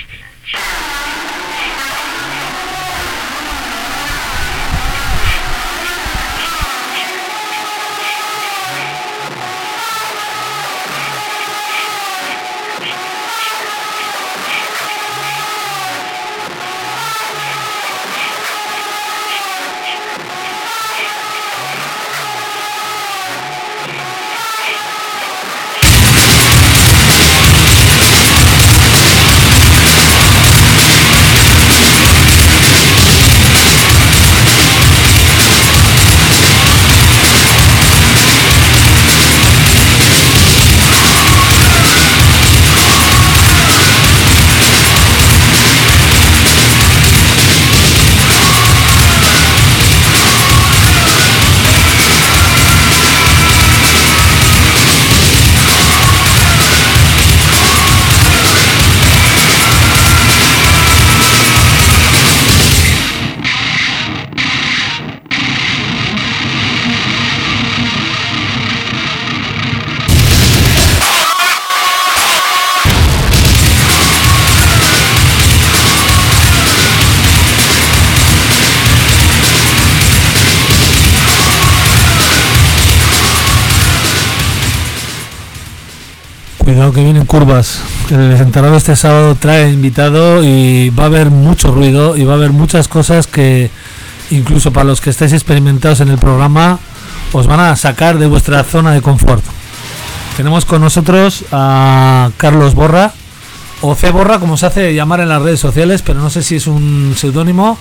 Cuidado que vienen curvas. El Desenterrado este sábado trae invitado y va a haber mucho ruido y va a haber muchas cosas que incluso para los que estáis experimentados en el programa os van a sacar de vuestra zona de confort. Tenemos con nosotros a Carlos Borra, o C Borra como se hace llamar en las redes sociales, pero no sé si es un seudónimo.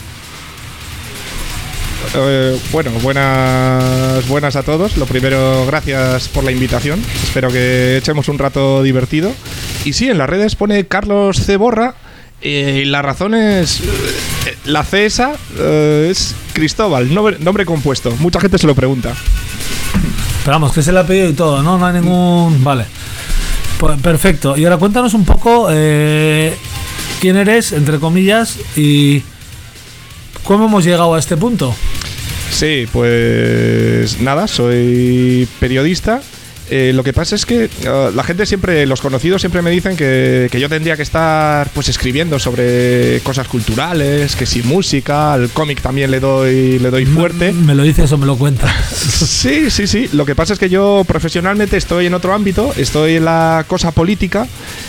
Bueno, buenas a todos. Lo primero, gracias por la invitación. Espero que echemos un rato divertido. Y sí, en las redes pone Carlos C. Borra. Y la razón es... la C esa es Cristóbal, nombre compuesto. Mucha gente se lo pregunta. Pero vamos, que se le ha pedido y todo, ¿no? No hay ningún... Vale. Pues, perfecto. Y ahora cuéntanos un poco quién eres, entre comillas, y cómo hemos llegado a este punto. Sí, pues nada, soy periodista. Lo que pasa es que la gente siempre, los conocidos siempre me dicen que yo tendría que estar pues escribiendo sobre cosas culturales, que si música, al cómic también le doy fuerte. ¿Me lo dices o me lo cuentas? Sí. Lo que pasa es que yo profesionalmente estoy en otro ámbito, estoy en la cosa política,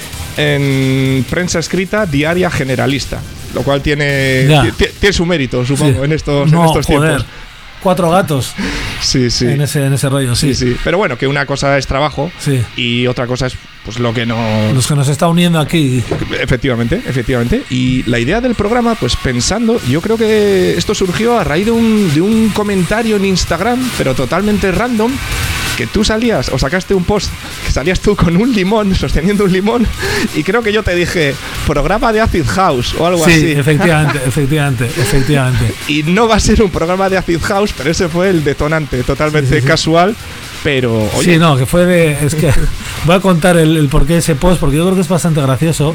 en prensa escrita diaria generalista, lo cual tiene su mérito, supongo, sí. en estos tiempos. 4 gatos. Sí. En ese rollo, sí. Pero bueno, que una cosa es trabajo, sí, y otra cosa es pues lo que los que nos está uniendo aquí. Efectivamente. Y la idea del programa, pues pensando, yo creo que esto surgió a raíz de un comentario en Instagram, pero totalmente random, que tú salías o sacaste un post que salías tú con un limón, sosteniendo un limón, y creo que yo te dije programa de Acid House o algo así. Sí, efectivamente. Y no va a ser un programa de Acid House, pero ese fue el detonante, totalmente casual. Pero, oye. Sí, no, que fue de... Es que voy a contar el porqué de ese post, porque yo creo que es bastante gracioso.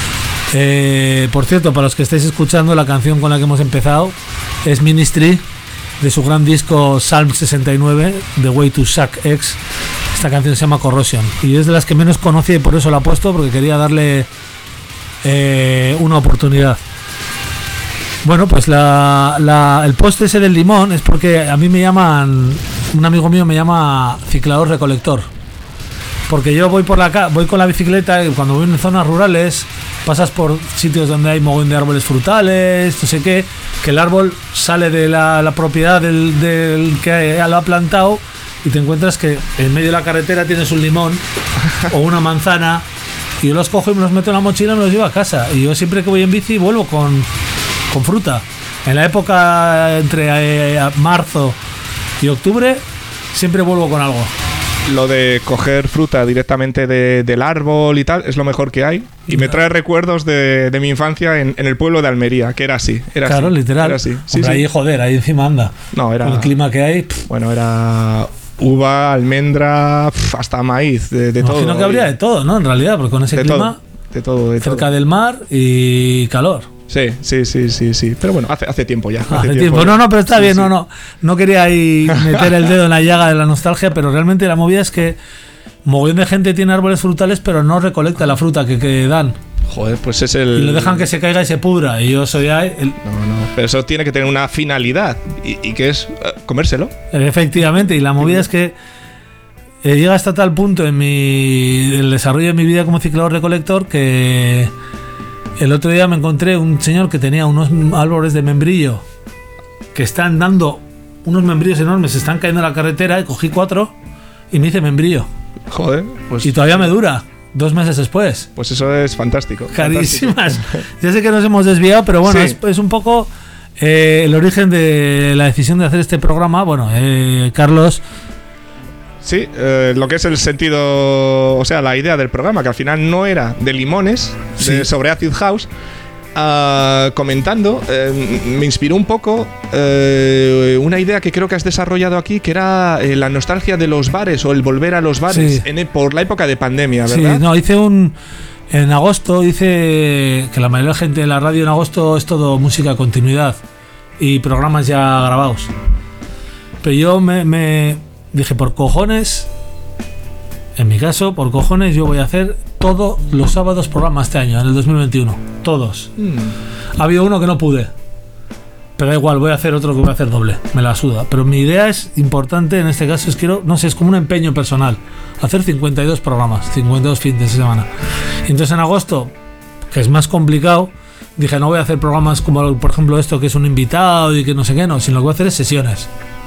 Por cierto, para los que estáis escuchando, la canción con la que hemos empezado es Ministry, de su gran disco Psalm 69, The Way to Suck X. Esta canción se llama Corrosion, y es de las que menos conocí, y por eso la he puesto, porque quería darle una oportunidad. Bueno, pues el post ese del limón es porque a mí me llaman, un amigo mío me llama ciclador recolector, porque yo voy con la bicicleta, y cuando voy en zonas rurales pasas por sitios donde hay mogollón de árboles frutales, no sé qué, que el árbol sale de la propiedad del que lo ha plantado, y te encuentras que en medio de la carretera tienes un limón o una manzana, y yo los cojo y me los meto en la mochila y me los llevo a casa. Y yo siempre que voy en bici vuelvo con fruta. En la época entre marzo y octubre siempre vuelvo con algo. Lo de coger fruta directamente del árbol y tal es lo mejor que hay, y me trae recuerdos de mi infancia en el pueblo de Almería, que era así. Claro, así, literal. Era así. Sí, ahí, joder, ahí encima anda. No, era... Con el clima que hay. Bueno, era uva, almendra, hasta maíz, de todo. Imagino que habría de todo, ¿no? En realidad, porque con ese clima... De todo. Cerca del mar y calor. Sí. Pero bueno, hace tiempo ya. Hace tiempo. No, pero está bien. Sí. No quería ahí meter el dedo en la llaga de la nostalgia, pero realmente la movida es que mogollón de gente tiene árboles frutales, pero no recolecta la fruta que dan. Joder, pues es el... Y lo dejan que se caiga y se pudra. Y yo soy ahí... No, pero eso tiene que tener una finalidad. ¿Y qué es? Comérselo. Efectivamente, y la movida es que llega hasta tal punto en el desarrollo de mi vida como ciclador recolector que el otro día me encontré un señor que tenía unos árboles de membrillo que están dando unos membrillos enormes, se están cayendo en la carretera, y cogí 4 y me hice membrillo. Joder, pues... Y todavía me dura, 2 meses después. Pues eso es fantástico. Carísimas. Fantástico. Ya sé que nos hemos desviado, pero bueno, Sí. es un poco el origen de la decisión de hacer este programa. Bueno, Carlos... Sí, lo que es el sentido, o sea, la idea del programa, que al final no era de limones, Sí. sobre Acid House, comentando, me inspiró un poco una idea que creo que has desarrollado aquí, que era la nostalgia de los bares o el volver a los bares Sí. por la época de pandemia, ¿verdad? Sí, no, en agosto hice que la mayoría de la gente de la radio en agosto es todo música de continuidad y programas ya grabados. Pero yo me dije, por cojones, en mi caso, por cojones, yo voy a hacer todos los sábados programas este año, en el 2021. Todos. Ha habido uno que no pude. Pero da igual, voy a hacer otro que voy a hacer doble. Me la suda. Pero mi idea es importante en este caso, no sé, es como un empeño personal. Hacer 52 programas, 52 fines de semana. Y entonces en agosto, que es más complicado, dije, no voy a hacer programas como, por ejemplo, esto que es un invitado y que no sé qué, no, sino lo que voy a hacer es sesiones.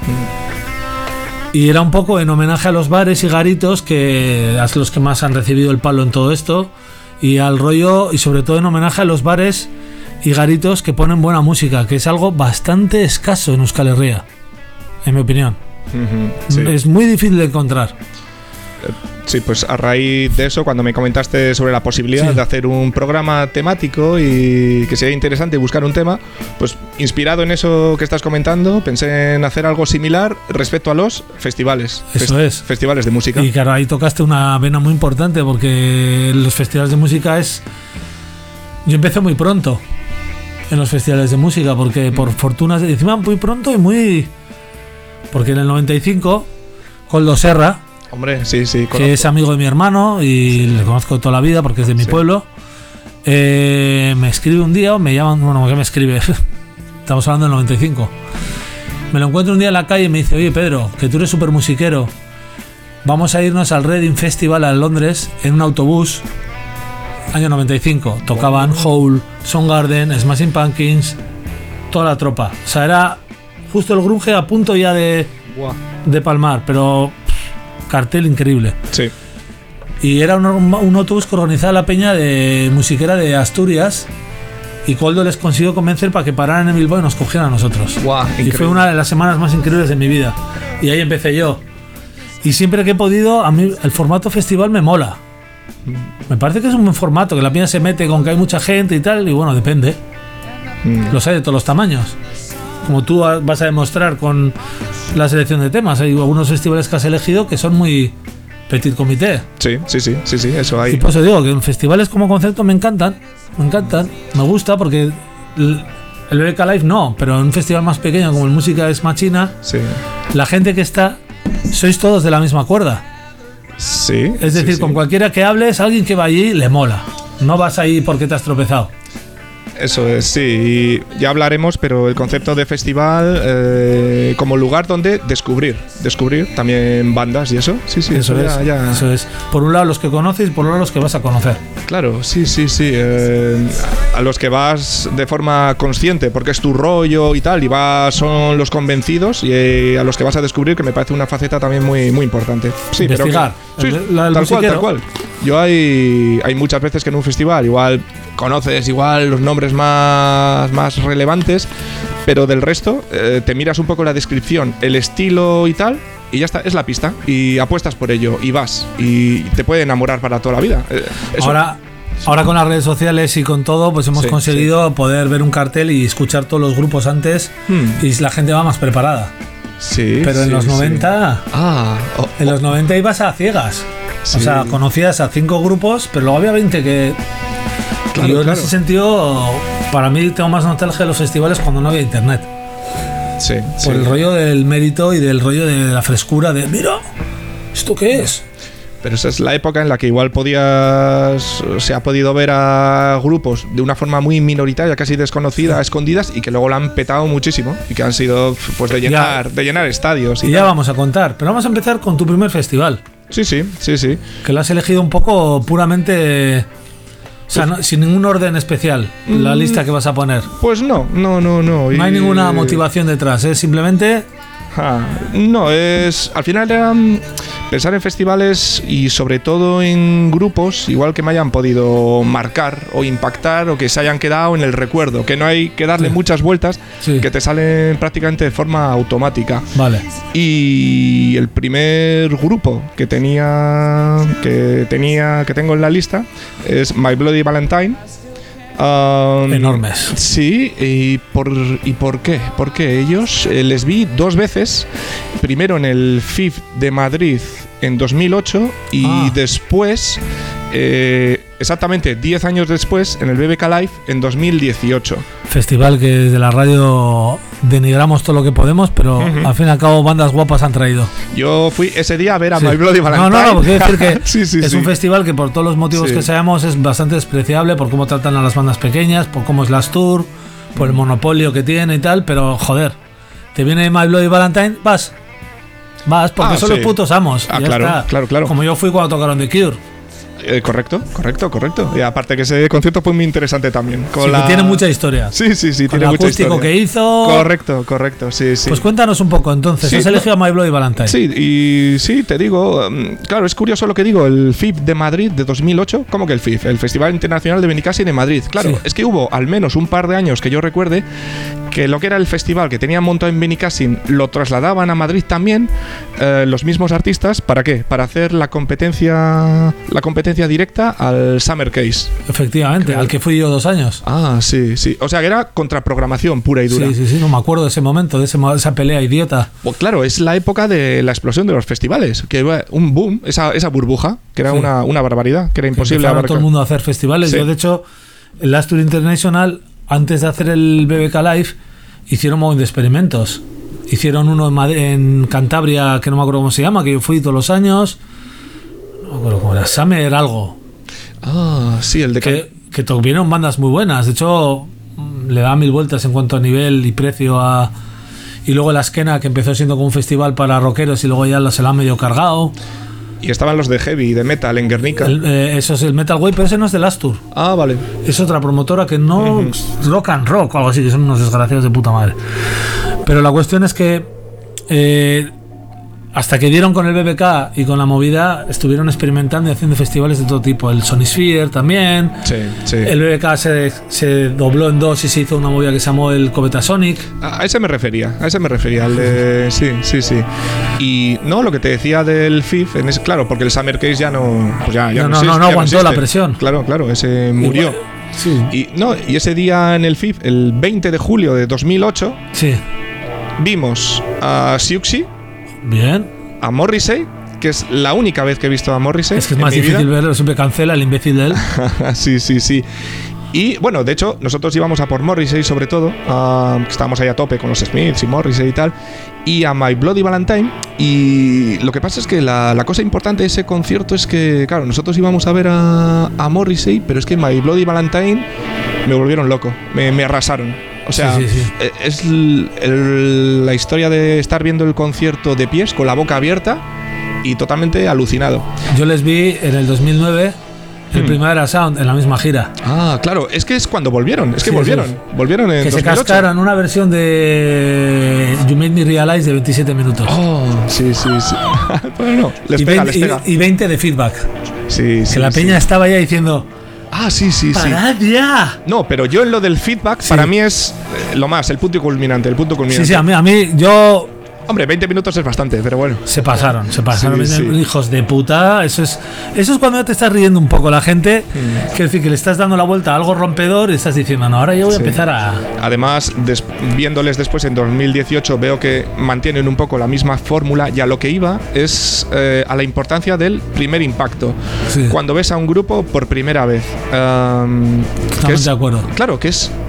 Y era un poco en homenaje a los bares y garitos, que a los que más han recibido el palo en todo esto, y al rollo, y sobre todo en homenaje a los bares y garitos que ponen buena música, que es algo bastante escaso en Euskal Herria, en mi opinión. Sí. Es muy difícil de encontrar. Sí, pues a raíz de eso, cuando me comentaste sobre la posibilidad Sí. de hacer un programa temático y que sería interesante buscar un tema, pues inspirado en eso que estás comentando, pensé en hacer algo similar respecto a los festivales. Eso es. Festivales de música. Y claro, ahí tocaste una vena muy importante, porque los festivales de música yo empecé muy pronto en los festivales de música, porque por fortuna, encima muy pronto y muy... Porque en el 95, Koldo Serra, Hombre, sí, sí. que es amigo de mi hermano y le conozco toda la vida porque es de mi Sí. pueblo, me escribe un día, o me llaman, bueno, ¿qué me escribe? Estamos hablando del 95. Me lo encuentro un día en la calle y me dice, oye Pedro, que tú eres súper musiquero, vamos a irnos al Reading Festival a Londres en un autobús. Año 95, tocaban Hole, Soundgarden, Smashing Pumpkins, toda la tropa. O sea, era justo el grunge a punto ya de palmar, pero cartel increíble. Sí. Y era un autobús que organizaba la peña de musiquera de Asturias, y Koldo les consiguió convencer para que pararan en Bilbao y nos cogieran a nosotros. Guau, Y increíble. fue una de las semanas más increíbles de mi vida. Y ahí empecé yo. Y siempre que he podido, a mí el formato festival me mola. Me parece que es un buen formato, que la peña se mete con que hay mucha gente y tal, y bueno, depende. Los hay de todos los tamaños. Como tú vas a demostrar con la selección de temas. Hay algunos festivales que has elegido que son muy petit comité. Sí, eso Y hay. por eso digo que en festivales como concepto me encantan. Me gusta porque el BBK Live no, pero en un festival más pequeño como el Música es Machina, Sí. la gente que está, sois todos de la misma cuerda. Sí. Es decir, sí, con sí. cualquiera que hables, alguien que va allí le mola. No vas ahí porque te has tropezado. Eso es, sí. Y ya hablaremos, pero el concepto de festival como lugar donde descubrir también bandas y eso. Sí, sí, Eso es, ya. eso es. Por un lado los que conoces y por otro lado los que vas a conocer. Claro, sí. A los que vas de forma consciente, porque es tu rollo y tal, y son los convencidos, y a los que vas a descubrir, que me parece una faceta también muy, muy importante. Sí, Investigar. Pero que, sí, La del tal cual, musiquero. tal cual. Yo hay muchas veces que en un festival igual conoces los nombres más relevantes, pero del resto te miras un poco la descripción, el estilo y tal, y ya está, es la pista, y apuestas por ello, y vas, y te puede enamorar para toda la vida. Eso- Ahora con las redes sociales y con todo, pues hemos Sí, conseguido poder ver un cartel y escuchar todos los grupos antes, y la gente va más preparada. Sí, Pero en sí, los sí. 90... En los 90 ibas a ciegas. Sí. O sea, conocías a 5 grupos, pero luego había 20 que... Claro, yo en claro. ese sentido, para mí tengo más nostalgia de los festivales cuando no había internet. Sí, Por el rollo del mérito y del rollo de la frescura de, mira, ¿esto qué es? pero esa es la época en la que igual se ha podido ver a grupos de una forma muy minoritaria, casi desconocida, escondidas, y que luego la han petado muchísimo y que han sido pues de llenar estadios. Y ya vamos a contar, pero vamos a empezar con tu primer festival. Sí. Que lo has elegido un poco puramente... O sea, sin ningún orden especial, la lista que vas a poner. Pues no. No hay ninguna motivación detrás, es simplemente... No, al final era pensar en festivales y sobre todo en grupos, igual que me hayan podido marcar o impactar o que se hayan quedado en el recuerdo, que no hay que darle muchas vueltas, que te salen prácticamente de forma automática. Vale. Y el primer grupo que tengo en la lista es My Bloody Valentine. Enormes. Sí, ¿y por qué? Porque ellos les vi 2 veces. Primero en el FIF de Madrid en 2008 y después, exactamente 10 años después, en el BBK Live en 2018. Festival que desde la radio denigramos todo lo que podemos, pero al fin y al cabo bandas guapas han traído. Yo fui ese día a ver a My Bloody Valentine. No, quiero decir que es un festival que por todos los motivos que sabemos es bastante despreciable, por cómo tratan a las bandas pequeñas, por cómo es Last Tour, por el monopolio que tiene y tal, pero joder, te viene My Bloody Valentine, vas porque son los putos amos. Claro. Como yo fui cuando tocaron The Cure. Correcto. Y aparte que ese concierto fue muy interesante también. Que tiene mucha historia. Sí, tiene mucha historia. El acústico que hizo. Correcto, sí. Pues cuéntanos un poco entonces. ¿Has elegido a My Bloody Valentine? Sí, y sí, te digo, claro, es curioso lo que digo, el FIF de Madrid de 2008, ¿cómo que el FIF? El Festival Internacional de Benicàssim de Madrid. Claro, es que hubo al menos un par de años que yo recuerde que lo que era el festival que tenían montado en Benicàssim lo trasladaban a Madrid también los mismos artistas. ¿Para qué? Para hacer la competencia directa al Summer Case. Efectivamente, al que fui yo 2 años. Sí. O sea, que era contraprogramación pura y dura. Sí, no me acuerdo de ese momento, de esa pelea idiota. Pues claro, es la época de la explosión de los festivales, que era un boom, esa burbuja, que era una barbaridad, que era imposible abarcar. Todo el mundo a hacer festivales. Yo, de hecho, el Last Tour International, antes de hacer el BBK Live, hicieron un montón de experimentos. Hicieron uno en Cantabria, que no me acuerdo cómo se llama, que yo fui todos los años. No me acuerdo cómo era, Summer algo. Sí, el de que tuvieron bandas muy buenas. De hecho, le da 1000 vueltas en cuanto a nivel y precio a... Y luego la Esquena, que empezó siendo como un festival para rockeros y luego ya se la han medio cargado. Y estaban los de heavy y de metal en Guernica. Eso es el Metal Way, pero ese no es de Last Tour. Vale. Es otra promotora que no... Rock and Rock o algo así, que son unos desgraciados de puta madre. Pero la cuestión es que hasta que dieron con el BBK y con la movida, estuvieron experimentando y haciendo festivales de todo tipo. El Sonisphere también. Sí. El BBK se dobló en 2 y se hizo una movida que se llamó el Cometa Sonic. A ese me refería. Al de... Sí. Y no, lo que te decía del FIF, claro, porque el Summer Case ya no... Pues ya no aguantó la presión. Claro, ese murió. Sí. Y ese día en el FIF, el 20 de julio de 2008, vimos a Siouxsie. Bien. A Morrissey, que es la única vez que he visto a Morrissey. Es que es más difícil verlo, siempre cancela el imbécil de él. Sí. Y bueno, de hecho, nosotros íbamos a por Morrissey sobre todo. Estábamos ahí a tope con los Smiths y Morrissey y tal. Y a My Bloody Valentine. Y lo que pasa es que la cosa importante de ese concierto es que, claro, nosotros íbamos a ver a Morrissey, pero es que My Bloody Valentine me volvieron loco. Me arrasaron. O sea, es la historia de estar viendo el concierto de pies, con la boca abierta y totalmente alucinado. Yo les vi en el 2009, el Primavera Sound, en la misma gira. Claro, es que es cuando volvieron. Volvieron en 2008. Se cascaron una versión de You Made Me Realize de 27 minutos. Sí. Bueno, les pega. Y 20 de Feedback. Sí. Que la peña estaba ya diciendo... Sí. ¡Parad ya! No, pero yo en lo del feedback, para mí es el punto culminante. Sí, a mí, yo... Hombre, 20 minutos es bastante, pero bueno. Se pasaron. Hijos de puta. Eso es cuando te estás riendo un poco la gente. Quiero decir que le estás dando la vuelta a algo rompedor y estás diciendo, no, ahora yo voy a empezar a... Además, viéndoles después en 2018, veo que mantienen un poco la misma fórmula y a lo que iba es a la importancia del primer impacto. Cuando ves a un grupo por primera vez. Estamos de acuerdo. Claro, que es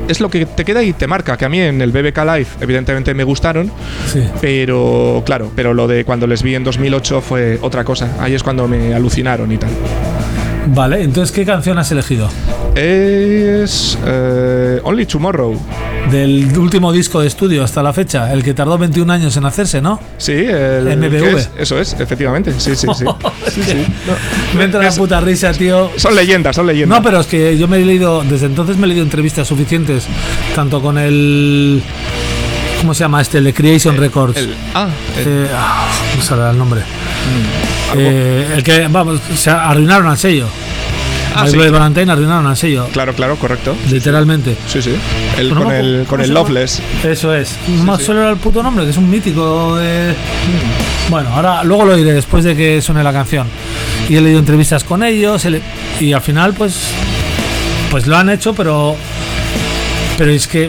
es lo que te queda y te marca. Que a mí en el BBK Live, evidentemente, me gustaron. Sí. Pero, claro, lo de cuando les vi en 2008 fue otra cosa. Ahí es cuando me alucinaron y tal. Vale, entonces, ¿qué canción has elegido? Es Only Tomorrow. Del último disco de estudio hasta la fecha, el que tardó 21 años en hacerse, ¿no? Sí, el MBV. Eso es, efectivamente. Sí, sí, sí. No, me entra la puta risa, tío. Son leyendas. No, pero es que yo me he leído, desde entonces me he leído entrevistas suficientes, tanto con el... ¿Cómo se llama este? El de Creation Records. No sale el nombre. El que, vamos, se arruinaron al sello. My Bloody Valentine arruinaron al sello. Claro, correcto. Literalmente. Sí. Con el Loveless. Eso es. No más solo era el puto nombre, que es un mítico de... Bueno, ahora luego lo diré después de que suene la canción. Y he leído entrevistas con ellos y al final pues lo han hecho, pero es que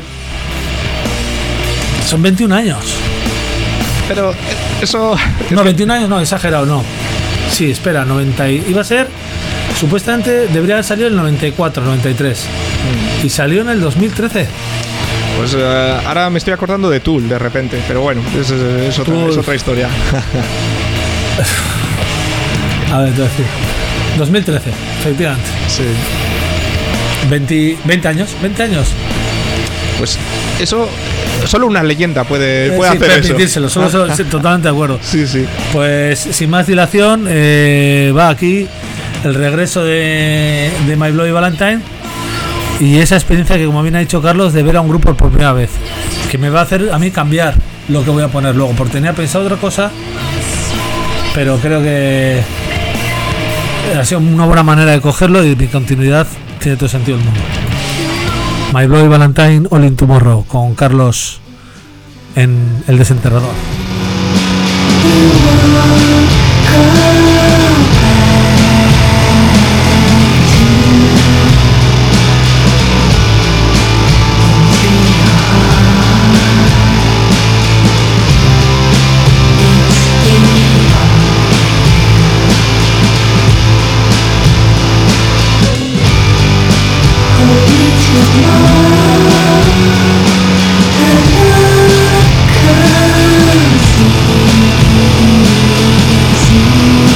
son 21 años. Pero eso... No, 21 años no, exagerado, no. Sí, espera, 90 iba a ser... Supuestamente debería haber salido en el 94, 93. Y salió en el 2013. Pues ahora me estoy acordando de Tool de repente. Pero bueno, es otra historia. A ver, te voy a decir. 2013, efectivamente. Sí. 20 años. Pues eso... Solo una leyenda puede hacer permitírselo, eso. Solo, totalmente de acuerdo. Sí. Pues sin más dilación, va aquí el regreso de My Bloody Valentine y esa experiencia que, como bien ha dicho Carlos, de ver a un grupo por primera vez, que me va a hacer a mí cambiar lo que voy a poner luego, porque tenía pensado otra cosa, pero creo que ha sido una buena manera de cogerlo y mi continuidad tiene todo sentido del mundo. My Bloody Valentine, All in Tomorrow, con Carlos en El Desenterrador. Comes easy.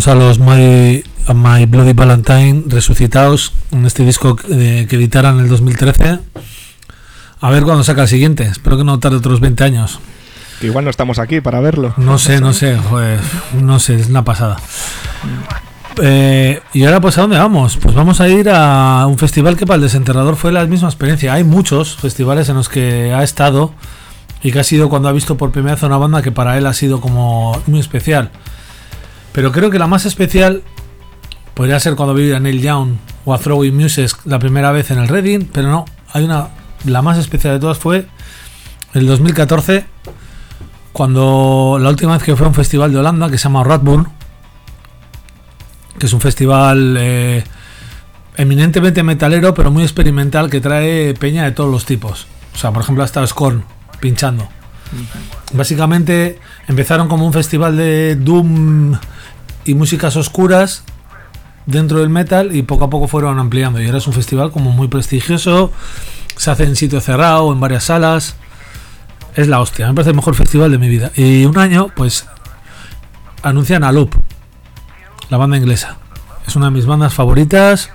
tenemos a los My Bloody Valentine resucitados en este disco que editaran en el 2013. A ver cuándo saca el siguiente. Espero que no tarde otros 20 años. Que igual no estamos aquí para verlo. No sé, joder, no sé, es una pasada. Y ahora pues ¿a dónde vamos? Pues vamos a ir a un festival que para el Desenterrador fue la misma experiencia. Hay muchos festivales en los que ha estado y que ha sido cuando ha visto por primera vez una banda que para él ha sido como muy especial. Pero creo que la más especial podría ser cuando vi a Neil Young o a Throwing Muses la primera vez en el Reading, pero no, la más especial de todas fue el 2014, cuando la última vez que fue a un festival de Holanda que se llama Radbourn, que es un festival eminentemente metalero pero muy experimental, que trae peña de todos los tipos. O sea, por ejemplo, hasta Scorn pinchando. Básicamente empezaron como un festival de doom y músicas oscuras dentro del metal y poco a poco fueron ampliando, y ahora es un festival como muy prestigioso, se hace en sitio cerrado, en varias salas. Es la hostia, me parece el mejor festival de mi vida. Y un año pues anuncian a Loop, la banda inglesa. Es una de mis bandas favoritas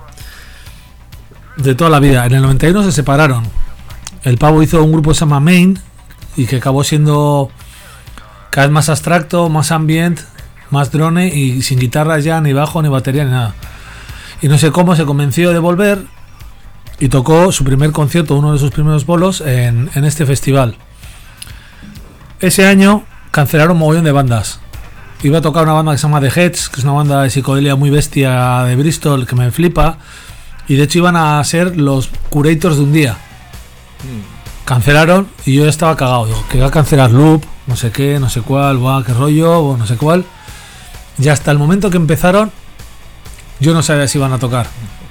de toda la vida. En el 91 se separaron. El pavo hizo un grupo que se llama Main y que acabó siendo cada vez más abstracto, más ambient, más drone y sin guitarras ya, ni bajo, ni batería, ni nada. Y no sé cómo se convenció de volver y tocó su primer concierto, uno de sus primeros bolos en este festival. Ese año cancelaron un mogollón de bandas. Iba a tocar una banda que se llama The Heads, que es una banda de psicodelia muy bestia de Bristol que me flipa, y de hecho iban a ser los curators de un día. Cancelaron y yo ya estaba cagado. Digo, que va a cancelar Loop, no sé qué, no sé cuál, buah, qué rollo, o no sé cuál. Y hasta el momento que empezaron yo no sabía si iban a tocar.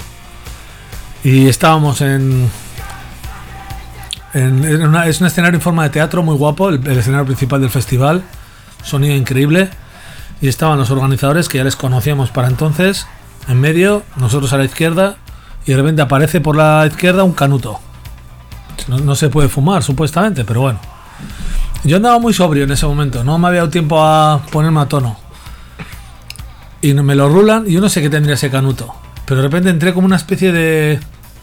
Y estábamos es un escenario en forma de teatro muy guapo, el escenario principal del festival, sonido increíble, y estaban los organizadores que ya les conocíamos para entonces, en medio, nosotros a la izquierda, y de repente aparece por la izquierda un canuto. No se puede fumar supuestamente, pero bueno. Yo andaba muy sobrio en ese momento, no me había dado tiempo a ponerme a tono. Y me lo rulan y yo no sé qué tendría ese canuto, pero de repente entré como una especie de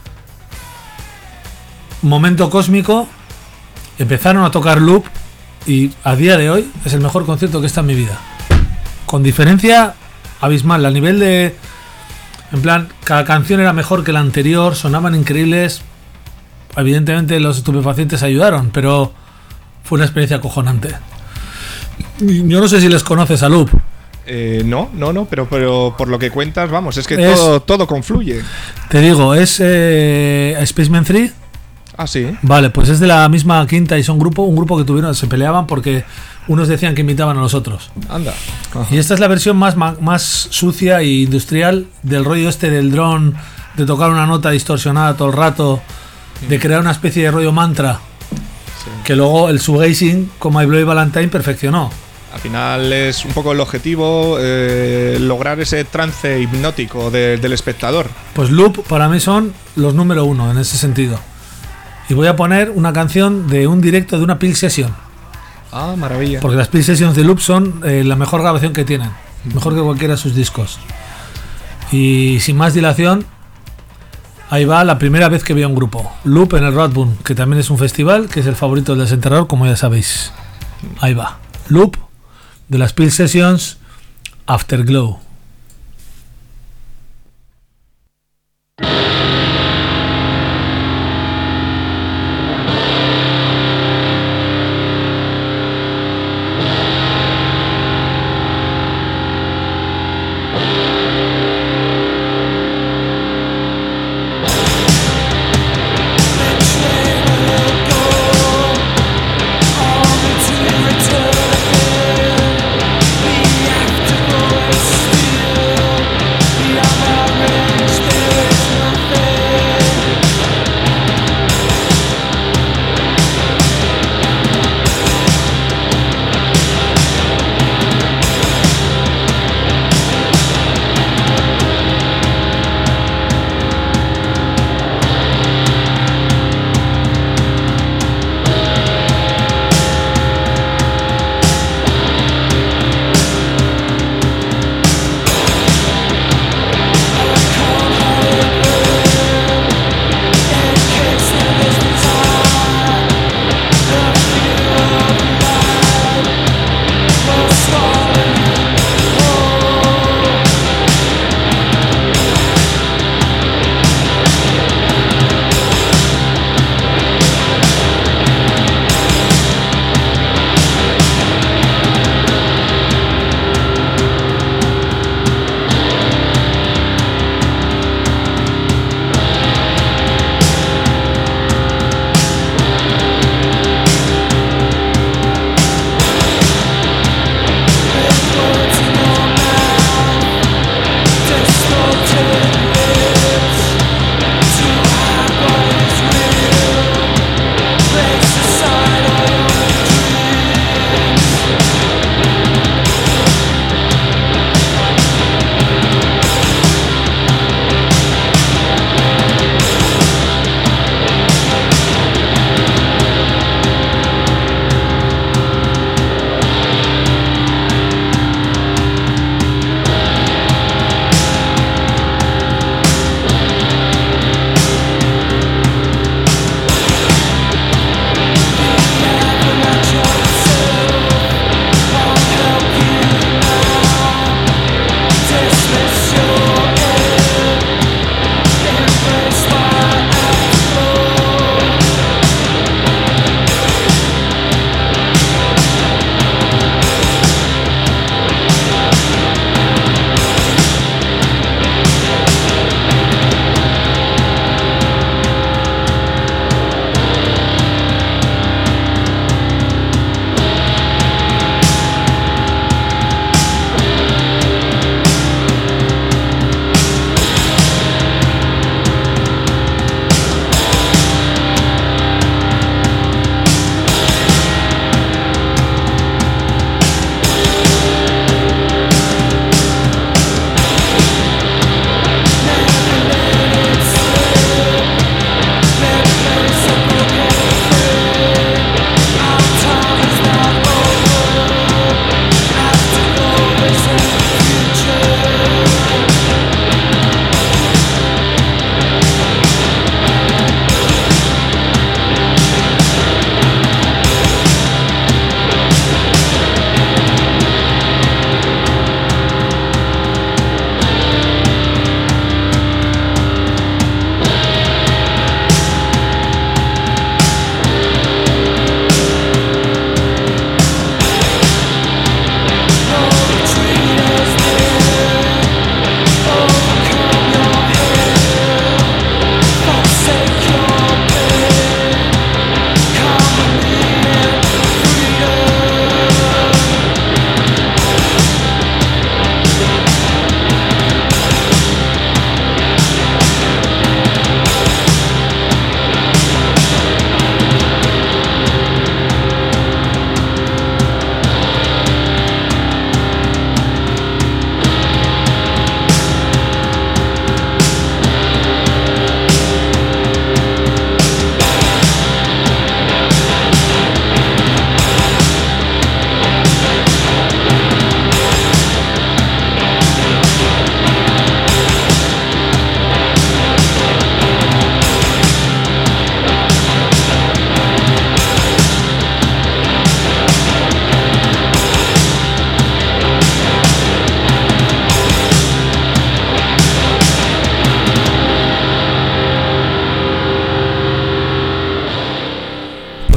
momento cósmico. Empezaron a tocar Loop y a día de hoy es el mejor concierto que está en mi vida, con diferencia abismal, al nivel de, en plan, cada canción era mejor que la anterior, sonaban increíbles. Evidentemente los estupefacientes ayudaron, pero fue una experiencia acojonante. Yo no sé si les conoces a Loop. No, pero por lo que cuentas, vamos, es que todo confluye. Te digo, es Spaceman 3. Ah, sí. Vale, pues es de la misma quinta y son un grupo que tuvieron, se peleaban porque unos decían que imitaban a los otros. Anda. Ajá. Y esta es la versión más sucia e industrial del rollo este del dron, de tocar una nota distorsionada todo el rato, de crear una especie de rollo mantra, sí, que luego el shoegazing con My Bloody Valentine perfeccionó. Al final es un poco el objetivo, lograr ese trance hipnótico del espectador. Pues Loop para mí son los número uno en ese sentido. Y voy a poner una canción de un directo de una Peel Session. Ah, maravilla. Porque las Peel Sessions de Loop son la mejor grabación que tienen, mejor que cualquiera de sus discos. Y sin más dilación, ahí va la primera vez que vi a un grupo, Loop en el Radbourn, que también es un festival, que es el favorito del Desenterrador, como ya sabéis. Ahí va, Loop de las Peel Sessions, Afterglow. Still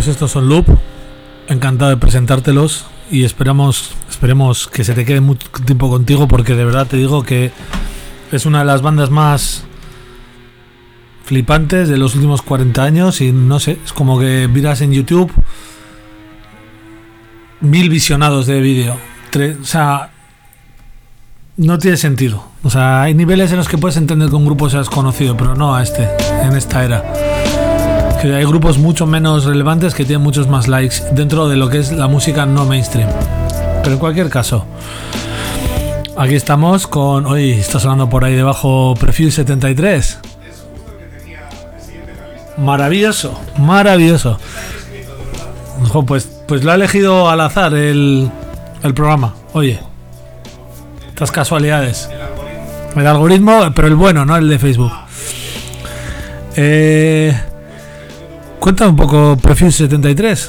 Pues estos son Loop. Encantado de presentártelos y esperemos que se te quede mucho tiempo contigo, porque de verdad te digo que es una de las bandas más flipantes de los últimos 40 años y no sé, es como que miras en YouTube 1000 visionados de vídeo. O sea, no tiene sentido. O sea, hay niveles en los que puedes entender que un grupo sea desconocido, pero no en esta era. Que hay grupos mucho menos relevantes que tienen muchos más likes dentro de lo que es la música no mainstream. Pero en cualquier caso, aquí estamos con... Hoy está sonando por ahí debajo Prefuse 73. Maravilloso, maravilloso. Ojo, pues lo ha elegido al azar el programa. Oye, estas casualidades. El algoritmo, pero el bueno, no el de Facebook. Cuéntame un poco Prefuse 73.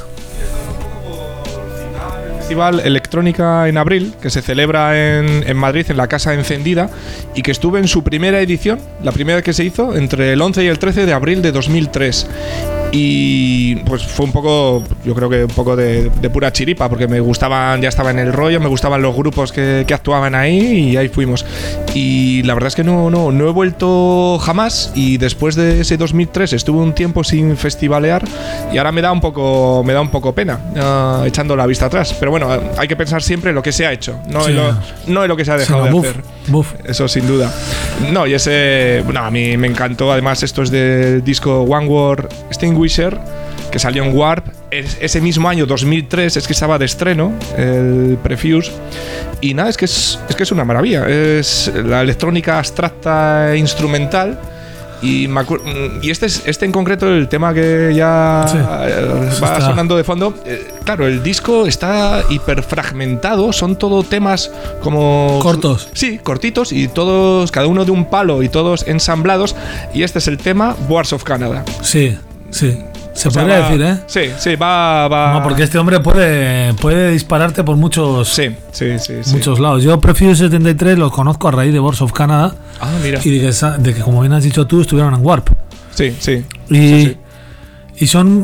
Festival Electrónica en abril, que se celebra en Madrid, en la Casa Encendida, y que estuve en su primera edición, la primera que se hizo, entre el 11 y el 13 de abril de 2003. Y pues fue un poco, yo creo que un poco de pura chiripa, porque me gustaban, ya estaba en el rollo, me gustaban los grupos que actuaban ahí y ahí fuimos. Y la verdad es que no he vuelto jamás, y después de ese 2003 estuve un tiempo sin festivalear y ahora me da un poco pena, echando la vista atrás. Pero bueno, hay que pensar siempre en lo que se ha hecho, no en lo que se ha dejado de hacer. Eso sin duda. No, y a mí me encantó. Además, esto es del disco One War Extinguisher, que salió en Warp ese mismo año, 2003, es que estaba de estreno el Prefuse. Y nada, es que es una maravilla. Es la electrónica abstracta e instrumental. Y este en concreto, el tema que ya va sonando de fondo, claro, el disco está hiperfragmentado, son todo temas como... cortos. Sí, cortitos, y todos, cada uno de un palo y todos ensamblados, y este es el tema Boards of Canada. Sí. Se podría decir, ¿eh? Sí, va. No, porque este hombre puede dispararte por muchos muchos lados. Yo Prefuse 73 lo conozco a raíz de Boards of Canada. Ah, mira. Y de que, como bien has dicho tú, estuvieron en Warp. Sí. Y son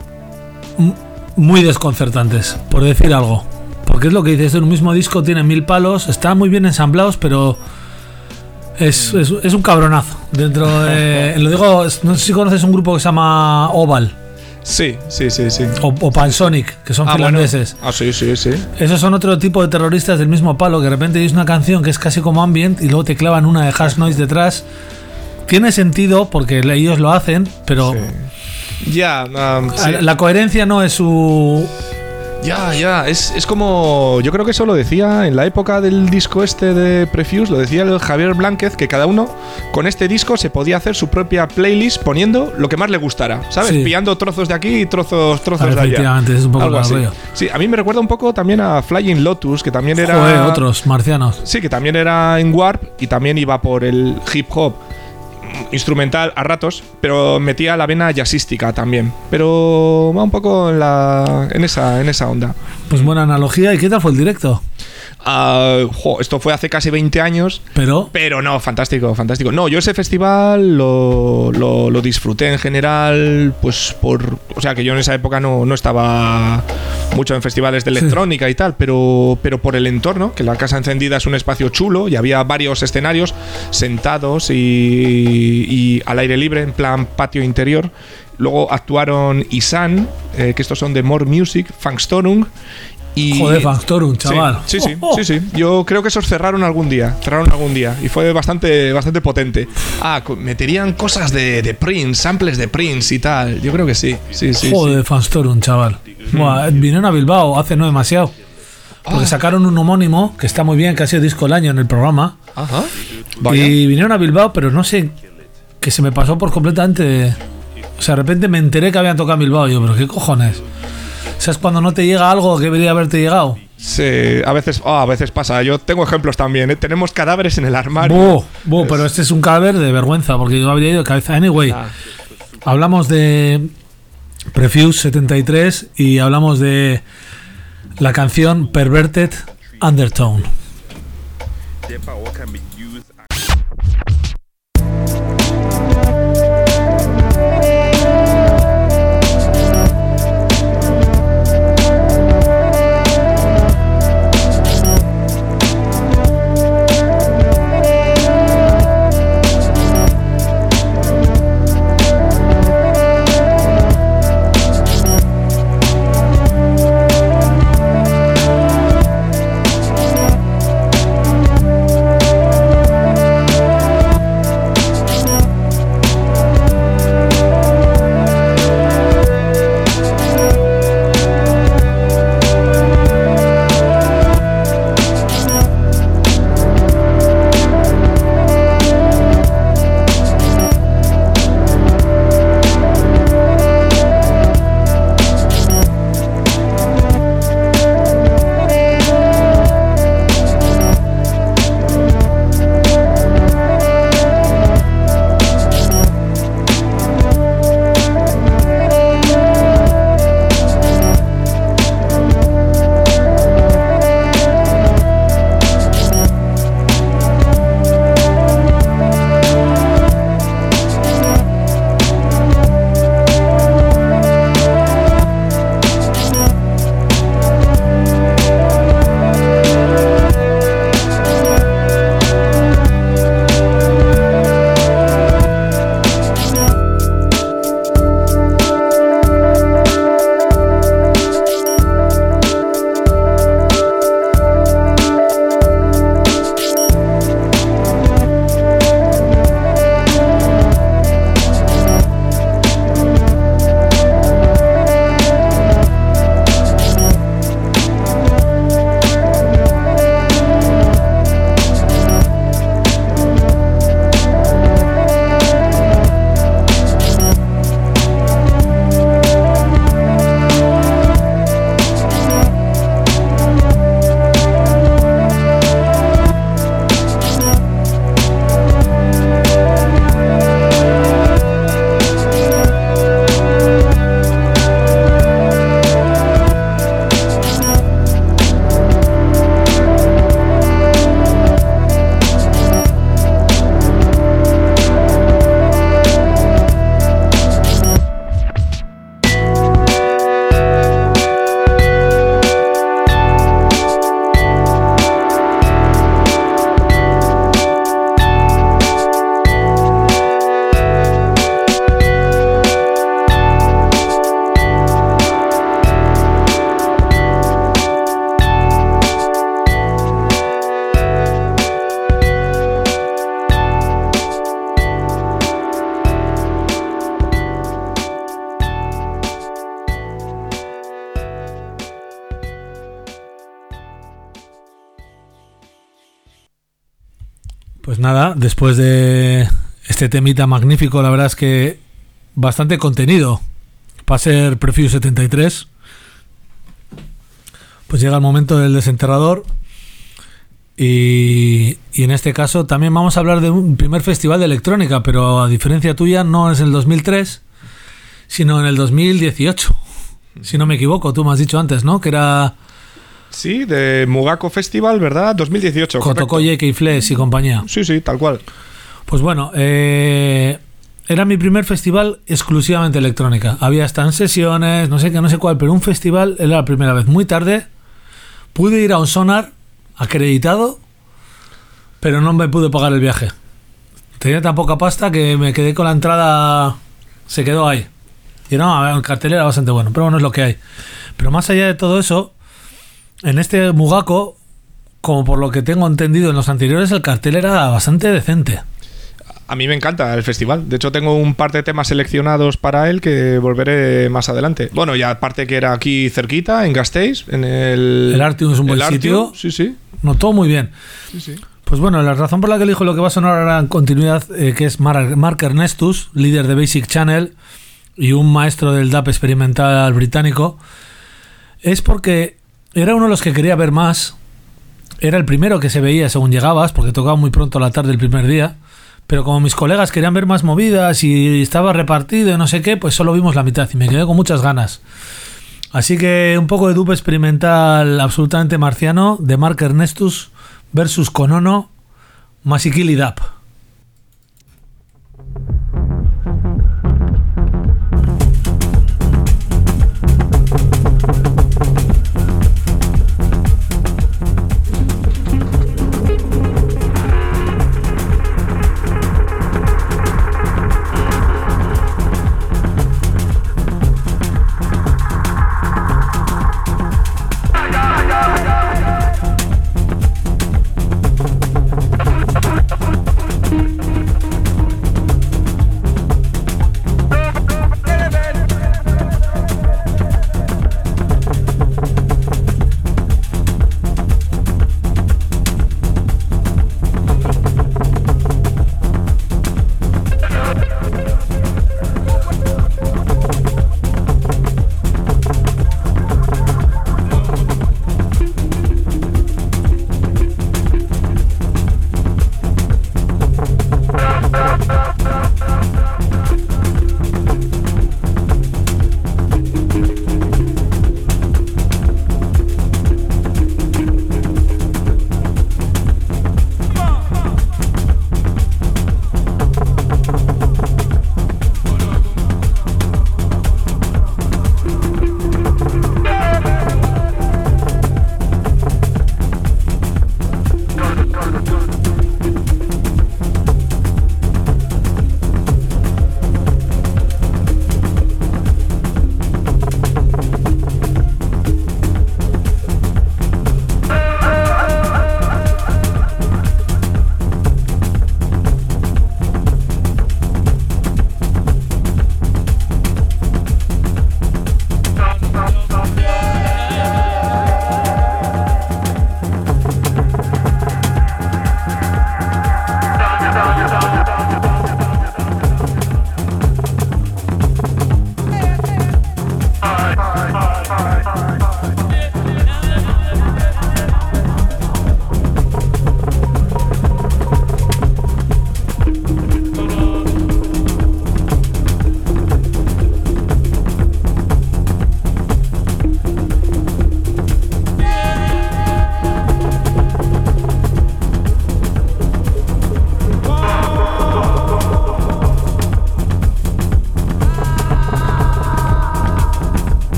muy desconcertantes, por decir algo. Porque es lo que dices, en un mismo disco tiene 1000 palos, están muy bien ensamblados, pero... Es un cabronazo. Dentro de... Lo digo, no sé si conoces un grupo que se llama Oval. Sí. O Pansonic, que son finlandeses. Bueno. Sí. Esos son otro tipo de terroristas del mismo palo, que de repente dices una canción que es casi como ambient y luego te clavan una de hash noise detrás. Tiene sentido porque ellos lo hacen, pero... Sí. La coherencia no es su... Ya, es como... Yo creo que eso lo decía en la época del disco este de Prefuse, lo decía el Javier Blánquez, que cada uno con este disco se podía hacer su propia playlist poniendo lo que más le gustara, ¿sabes? Sí. Pillando trozos de aquí y trozos de allá. Efectivamente, es un poco más rollo. Sí, a mí me recuerda un poco también a Flying Lotus, que también era... Joder, otros marcianos. Sí, que también era en Warp y también iba por el hip hop instrumental a ratos, pero metía la vena jazzística también, pero va un poco en esa onda. Pues buena analogía. ¿Y qué tal fue el directo? Esto fue hace casi 20 años, pero no, fantástico. No, yo ese festival lo disfruté en general, pues o sea, que yo en esa época no estaba mucho en festivales de electrónica y tal, pero por el entorno, que la Casa Encendida es un espacio chulo y había varios escenarios sentados y al aire libre, en plan patio interior. Luego actuaron Isan, que estos son de More Music, Fangstorum. Joder, Fangstorum, chaval. Sí. Yo creo que esos cerraron algún día y fue bastante potente. Meterían cosas de Prince, samples de Prince y tal. Yo creo que sí. Joder, Fangstorum, chaval. Vinieron a Bilbao hace no demasiado. Porque sacaron un homónimo que está muy bien, que ha sido disco del año en el programa. Ajá. Y vinieron a Bilbao, pero no sé, que se me pasó por completamente. O sea, de repente me enteré que habían tocado en Bilbao. Y yo, pero qué cojones. ¿Sabes cuando no te llega algo que debería haberte llegado? Sí, a veces pasa. Yo tengo ejemplos también, ¿eh? Tenemos cadáveres en el armario. Pero este es un cadáver de vergüenza, porque yo habría ido de cabeza. Anyway, hablamos de Prefuse 73 y hablamos de la canción Perverted Undertone. Pues nada, después de este temita magnífico, la verdad es que bastante contenido para ser Preview 73, pues llega el momento del desenterrador y en este caso también vamos a hablar de un primer festival de electrónica, pero a diferencia tuya no es el 2003, sino en el 2018, si no me equivoco. Tú me has dicho antes, ¿no? Que era... Sí, de Mugako Festival, ¿verdad? 2018. Kotoko, J.K. Flex y compañía. Sí, tal cual. Pues bueno, era mi primer festival exclusivamente electrónica. Había hasta sesiones, no sé qué, no sé cuál, pero un festival era la primera vez. Muy tarde pude ir a un Sonar acreditado, pero no me pude pagar el viaje. Tenía tan poca pasta que me quedé con la entrada, se quedó ahí. Y no, el cartel era bastante bueno, pero bueno, es lo que hay. Pero más allá de todo eso, en este Mugako, como por lo que tengo entendido en los anteriores, el cartel era bastante decente. A mí me encanta el festival. De hecho, tengo un par de temas seleccionados para él que volveré más adelante. Bueno, y aparte que era aquí cerquita, en Gasteiz, en el Artium es un buen sitio. Sí. No, todo muy bien. Sí. Pues bueno, la razón por la que elijo lo que va a sonar ahora en continuidad, que es Mark Ernestus, líder de Basic Channel y un maestro del dub experimental británico, es porque era uno de los que quería ver más. Era el primero que se veía según llegabas, porque tocaba muy pronto a la tarde el primer día. Pero como mis colegas querían ver más movidas y estaba repartido y no sé qué, pues solo vimos la mitad y me quedé con muchas ganas. Así que un poco de dub experimental absolutamente marciano de Mark Ernestus versus Konono Masikili Dub.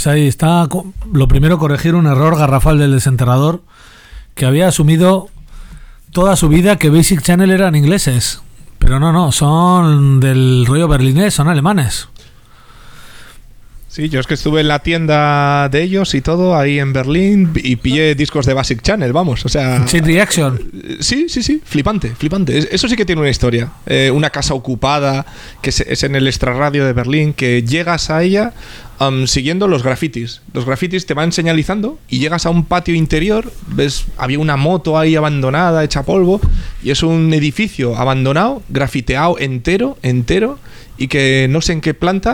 Pues ahí está. Lo primero, corregir un error garrafal del desenterrador, que había asumido toda su vida que Basic Channel eran ingleses. Pero no, son del rollo berlinés, son alemanes. Sí, yo es que estuve en la tienda de ellos y todo, ahí en Berlín, y pillé discos de Basic Channel, vamos, o sea... Chain Reaction. Sí, flipante. Eso sí que tiene una historia. Una casa ocupada, que es en el extrarradio de Berlín, que llegas a ella siguiendo los grafitis. Los grafitis te van señalizando y llegas a un patio interior, ves, había una moto ahí abandonada, hecha polvo, y es un edificio abandonado, grafiteado entero, y que no sé en qué planta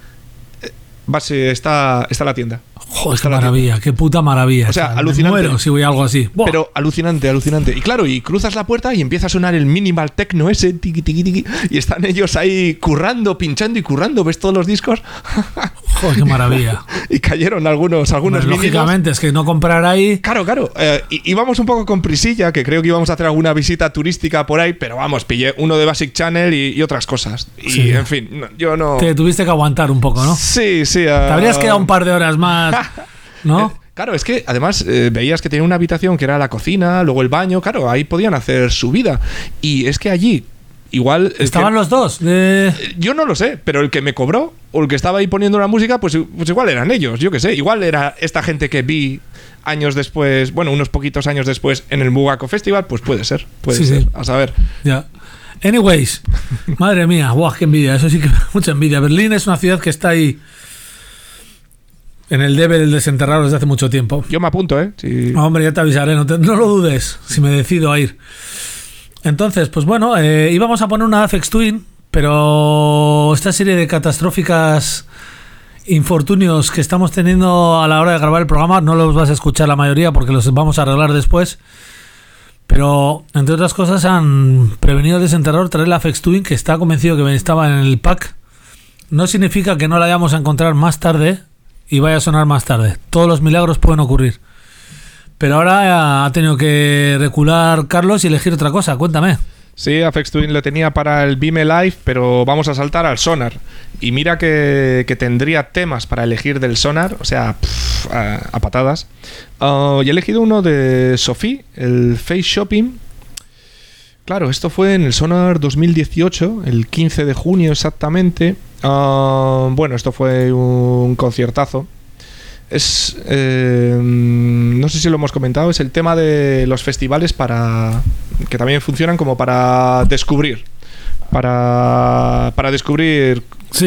está la tienda. Joder, qué maravilla, qué puta maravilla. O sea, alucinante. Me muero si voy a algo así. ¡Buah! Pero alucinante. Y claro, y cruzas la puerta y empieza a sonar el minimal techno ese, tiqui, tiqui, tiqui, y están ellos ahí currando, pinchando y currando. ¿Ves todos los discos? Joder, qué maravilla. Y cayeron algunos bueno, lógicamente, es que no comprar ahí... Claro. Íbamos un poco con prisilla, que creo que íbamos a hacer alguna visita turística por ahí, pero vamos, pillé uno de Basic Channel y otras cosas. Y, sí. En fin, yo no... Te tuviste que aguantar un poco, ¿no? Sí. Te habrías quedado un par de horas más... ¿No? Claro, es que además veías que tenía una habitación que era la cocina, luego el baño, claro, ahí podían hacer su vida. Y es que allí, igual... ¿Estaban los dos? Yo no lo sé, pero el que me cobró, o el que estaba ahí poniendo la música, pues igual eran ellos, yo qué sé. Igual era esta gente que vi años después, bueno, unos poquitos años después en el Bugaco Festival, pues puede ser, sí. A saber. Ya. Anyways, madre mía, guau, qué envidia, eso sí que mucha envidia. Berlín es una ciudad que está ahí... En el debe del desenterrado desde hace mucho tiempo. Yo me apunto, ¿eh? Sí. Hombre, ya te avisaré, no lo dudes si me decido a ir. Entonces, pues bueno, íbamos a poner una Aphex Twin, pero esta serie de catastróficas infortunios que estamos teniendo a la hora de grabar el programa no los vas a escuchar la mayoría porque los vamos a arreglar después. Pero, entre otras cosas, han prevenido el desenterrador traer la Aphex Twin, que está convencido que estaba en el pack. No significa que no la vayamos a encontrar más tarde y vaya a sonar más tarde. Todos los milagros pueden ocurrir. Pero ahora ha tenido que recular Carlos y elegir otra cosa. Cuéntame. Sí, Aphex Twin lo tenía para el Vime Live, pero vamos a saltar al Sonar. Y mira que tendría temas para elegir del Sonar, o sea, a patadas. Y he elegido uno de Sophie, el Face Shopping. Claro, esto fue en el Sonar 2018, el 15 de junio exactamente. Bueno, esto fue un conciertazo. Es no sé si lo hemos comentado, es el tema de los festivales que también funcionan como para descubrir. Para descubrir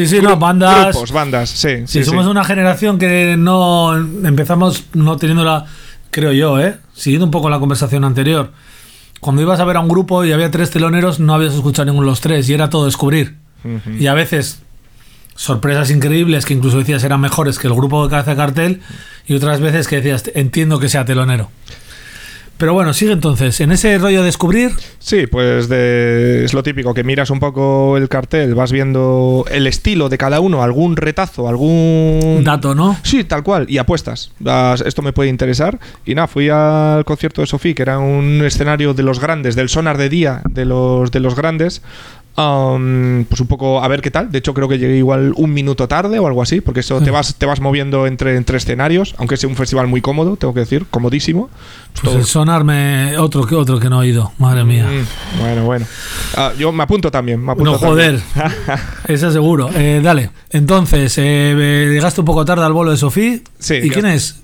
bandas, sí. Somos una generación que no empezamos no teniéndola, creo yo, siguiendo un poco la conversación anterior. Cuando ibas a ver a un grupo y había 3 teloneros, no habías escuchado ninguno de los 3 y era todo descubrir. Uh-huh. Y a veces sorpresas increíbles que incluso decías eran mejores que el grupo de cabeza de cartel, y otras veces que decías entiendo que sea telonero. Pero bueno, sigue entonces. ¿En ese rollo de descubrir? Sí, pues es lo típico, que miras un poco el cartel, vas viendo el estilo de cada uno, algún retazo, algún... dato, ¿no? Sí, tal cual, y apuestas. Esto me puede interesar. Y nada, fui al concierto de Sophie, que era un escenario de los grandes, del Sonar de día, de los grandes. Pues un poco a ver qué tal. De hecho creo que llegué igual un minuto tarde o algo así, porque eso te vas moviendo entre escenarios, aunque sea un festival muy cómodo, tengo que decir, comodísimo. Pues el Sonar otro que no he ido, madre mía. Bueno. Yo me apunto también. Joder, eso seguro. Dale, entonces llegaste un poco tarde al bolo de Sophie. Sí. ¿Y quién es?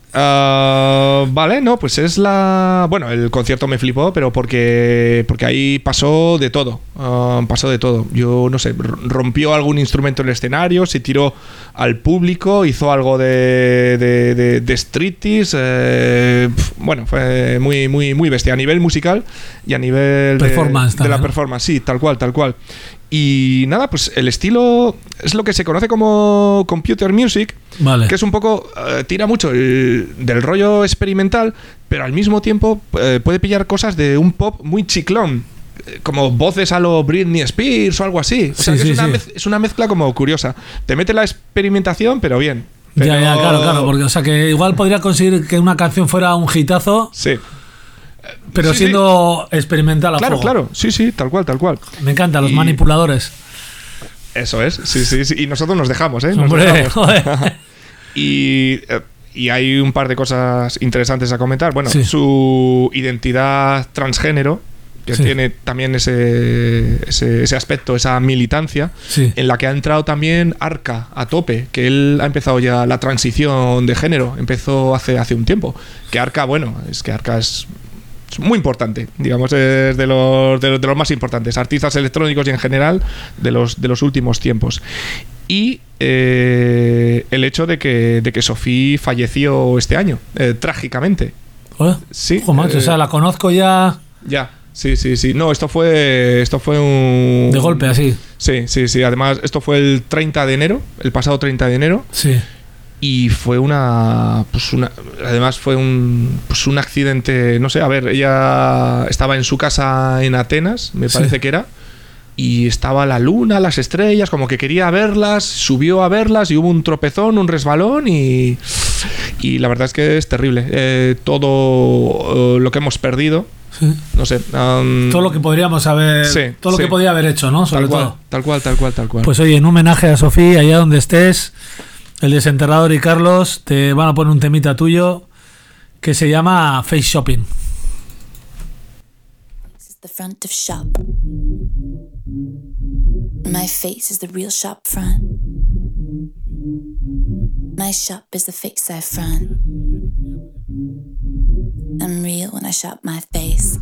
Vale, no, pues es la... Bueno, el concierto me flipó, pero porque ahí pasó de todo. Yo no sé, rompió algún instrumento en el escenario, se tiró al público, hizo algo de striptease. Bueno, fue muy, muy, muy bestia a nivel musical y a nivel performance de la performance, sí, tal cual. Y nada, pues el estilo es lo que se conoce como computer music, vale, que es un poco, tira mucho del rollo experimental, pero al mismo tiempo puede pillar cosas de un pop muy chiclón, como voces a lo Britney Spears o algo así. O sea, que es una mezcla como curiosa. Te mete la experimentación, pero bien. Ya, claro, porque o sea que igual podría conseguir que una canción fuera un hitazo. Sí. Pero siendo experimental a fuego. Claro, sí, tal cual. Me encantan los manipuladores. Eso es, sí, y nosotros nos dejamos, Hombre, joder. Y hay un par de cosas interesantes a comentar. Bueno, Sí. su identidad transgénero, que Sí. tiene también ese aspecto, esa militancia, Sí. en la que ha entrado también Arca a tope, que él ha empezado ya la transición de género, empezó hace un tiempo. Que Arca, bueno, es que Arca es muy importante, digamos, es de los más importantes artistas electrónicos y en general de los últimos tiempos. Y el hecho de que Sophie falleció este año, trágicamente. Joder. Sí. Ojo, macho, o sea, la conozco ya Ya, sí. No, esto fue un... de golpe, así. Sí. Además, esto fue el 30 de enero, el pasado 30 de enero. Sí. Y fue además fue un accidente, no sé, a ver, ella estaba en su casa en Atenas, me parece que era, y estaba la luna, las estrellas, como que quería verlas, subió a verlas y hubo un tropezón, un resbalón y la verdad es que es terrible. Todo lo que hemos perdido, Sí. no sé. Todo lo que podríamos haber. Sí, todo lo sí. que podía haber hecho, ¿no? Sobre todo. Tal cual. Pues oye, en homenaje a Sofía, allá donde estés, el desenterrador y Carlos te van a poner un temita tuyo que se llama Face Shopping. This is the front of shop. My face is the real shop front. My shop is the face I front. I'm real when I shop my face.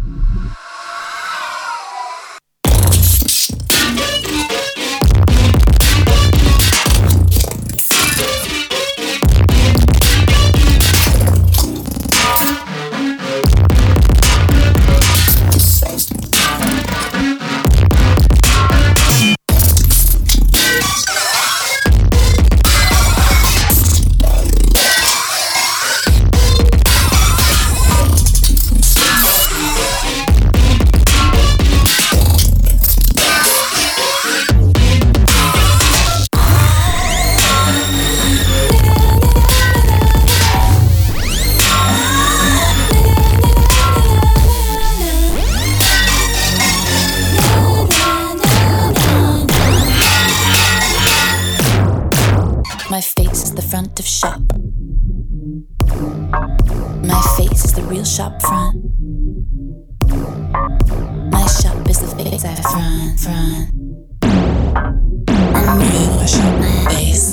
My face is the front of shop. My face is the real shop front. My shop is the face I front. I'm real when I shop my face.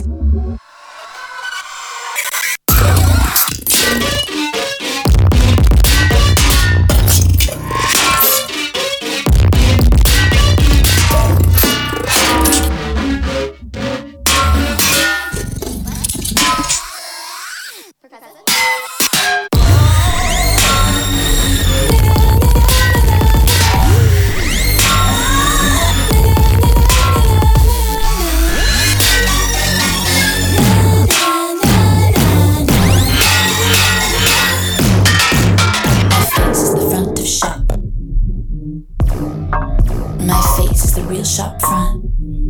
My face is the real shop front.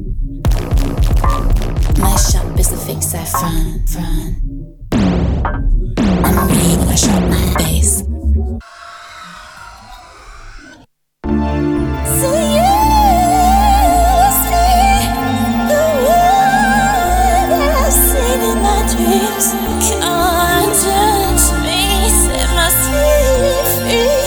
My shop is the face I front. I'm real when I shop my face. So you must be the one that I've seen in my dreams. Can't touch me, set my spirit free.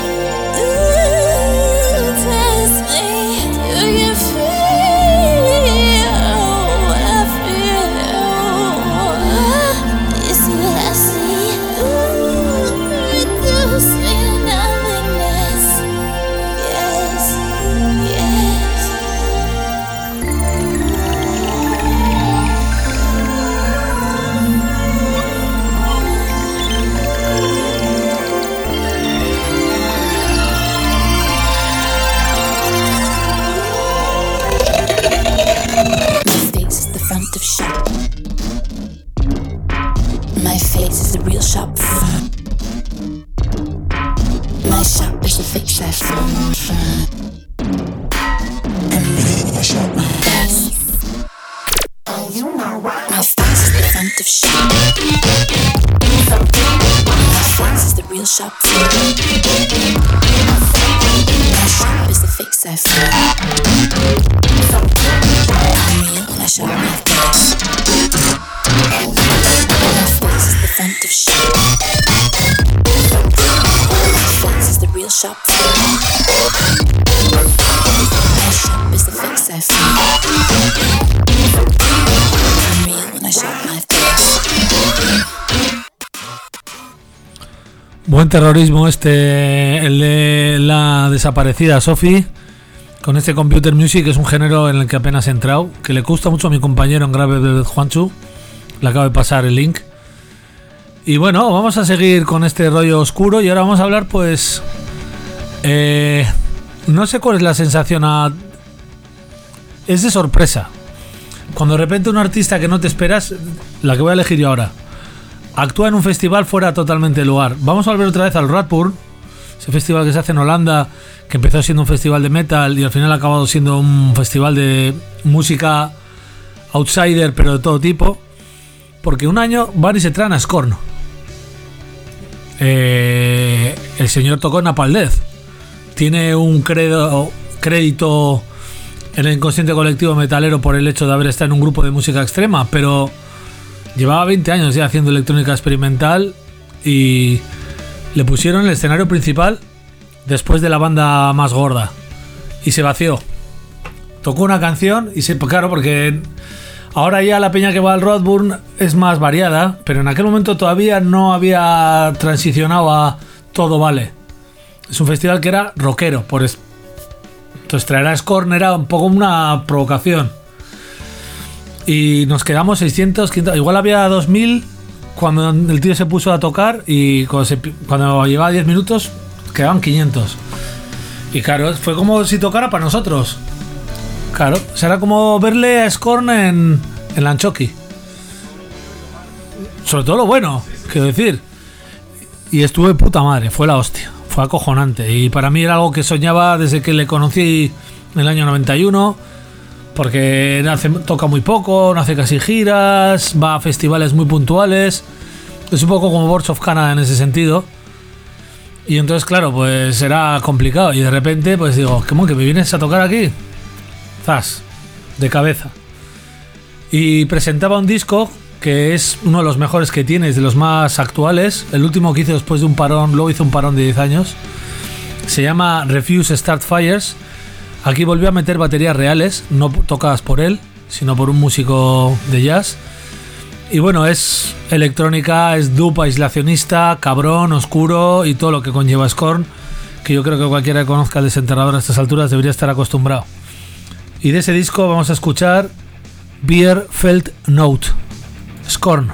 Test me, do you feel what I feel? You see what I see? Buen terrorismo el de la desaparecida Sophie, con este computer music, que es un género en el que apenas he entrado, que le gusta mucho a mi compañero en Grave de Juanchu. Le acabo de pasar el link. Y bueno, vamos a seguir con este rollo oscuro y ahora vamos a hablar, pues... no sé cuál es la sensación es de sorpresa. Cuando de repente un artista que no te esperas, la que voy a elegir yo ahora, actúa en un festival fuera totalmente de lugar. Vamos a volver otra vez al Radbourne, ese festival que se hace en Holanda, que empezó siendo un festival de metal y al final ha acabado siendo un festival de música outsider, pero de todo tipo. Porque un año van y se traen a Scorn. El señor tocó en Napalm Death. Tiene un crédito en el inconsciente colectivo metalero por el hecho de haber estado en un grupo de música extrema, pero llevaba 20 años ya haciendo electrónica experimental y le pusieron el escenario principal después de la banda más gorda y se vació. Tocó una canción y claro, porque ahora ya la peña que va al Radbourne es más variada, pero en aquel momento todavía no había transicionado a todo vale. Es un festival que era rockero, entonces traer a Scorn era un poco una provocación. Y nos quedamos 600, 500, igual había 2000 cuando el tío se puso a tocar y cuando llevaba 10 minutos quedaban 500. Y claro, fue como si tocara para nosotros. Claro, será como verle a Scorn en Lanchoki. Sobre todo lo bueno, quiero decir. Y estuve puta madre, fue la hostia. Fue acojonante. Y para mí era algo que soñaba desde que le conocí en el año 91. Porque toca muy poco, no hace casi giras, va a festivales muy puntuales. Es un poco como Boards of Canada en ese sentido. Y entonces, claro, pues era complicado. Y de repente, pues digo, ¿cómo que me vienes a tocar aquí? Zas, de cabeza. Y presentaba un disco que es uno de los mejores que tienes, de los más actuales. El último que hizo después de un parón, luego hizo un parón de 10 años. Se llama Refuse Start Fires. Aquí volvió a meter baterías reales, no tocadas por él, sino por un músico de jazz. Y bueno, es electrónica, es dub aislacionista, cabrón, oscuro y todo lo que conlleva Scorn, que yo creo que cualquiera que conozca el Desenterrador a estas alturas debería estar acostumbrado. Y de ese disco vamos a escuchar Beer Felt Note, Scorn.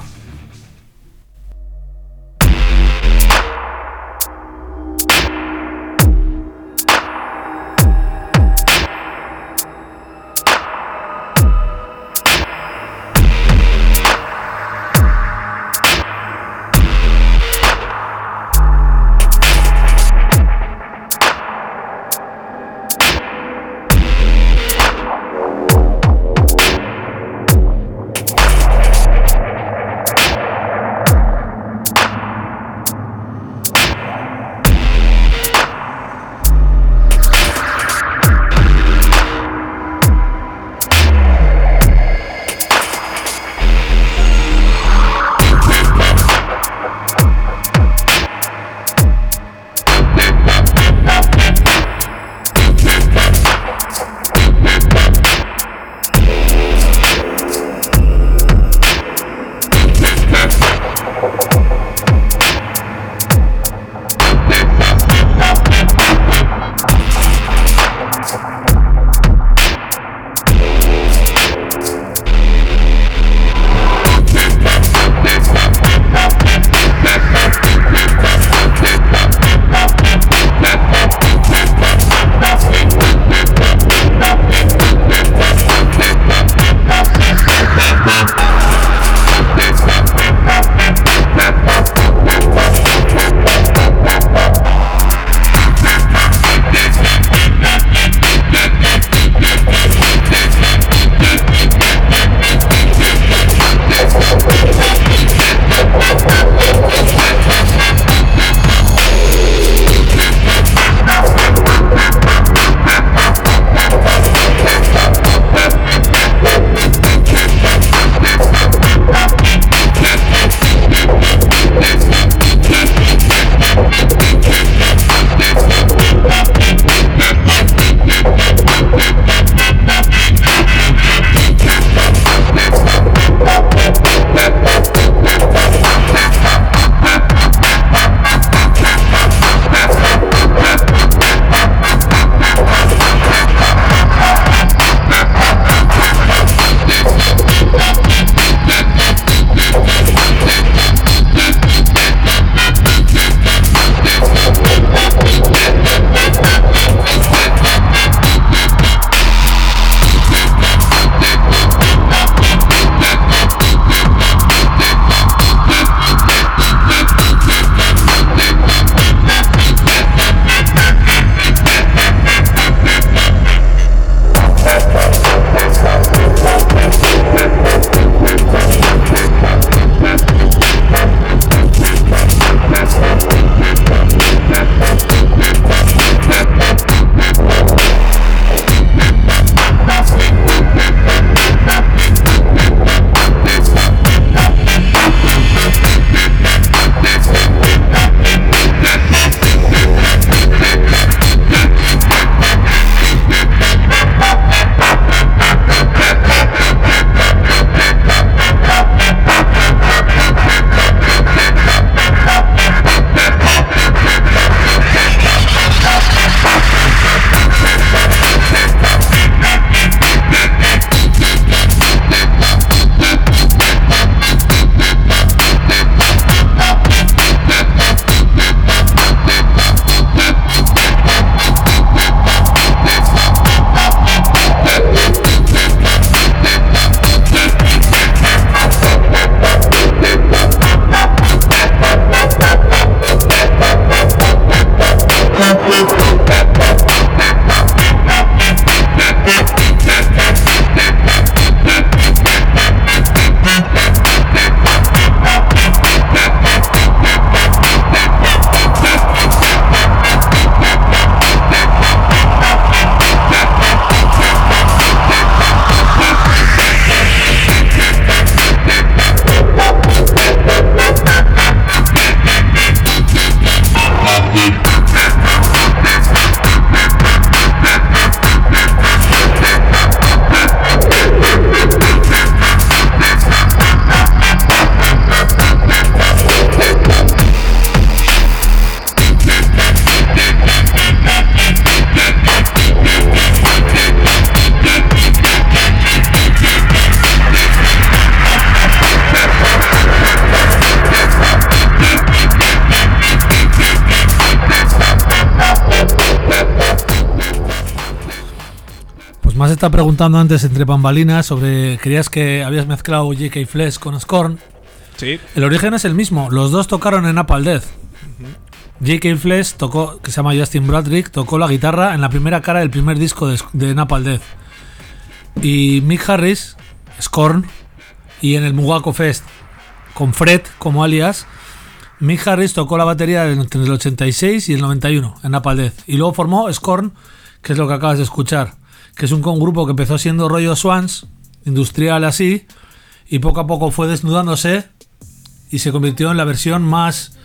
estado preguntando antes entre bambalinas sobre... Creías que habías mezclado J.K. Flesh con Scorn. Sí. El origen es el mismo. Los dos tocaron en Napalm Death. J.K. Flesh tocó, que se llama Justin Bradrick, tocó la guitarra en la primera cara del primer disco de Napalm Death. Y Mick Harris, Scorn, y en el Mugaco Fest, con Fred como alias, Mick Harris tocó la batería entre el 86 y el 91 en Napalm Death. Y luego formó Scorn, que es lo que acabas de escuchar, que es un grupo que empezó siendo rollo Swans, industrial así, y poco a poco fue desnudándose y se convirtió en la versión más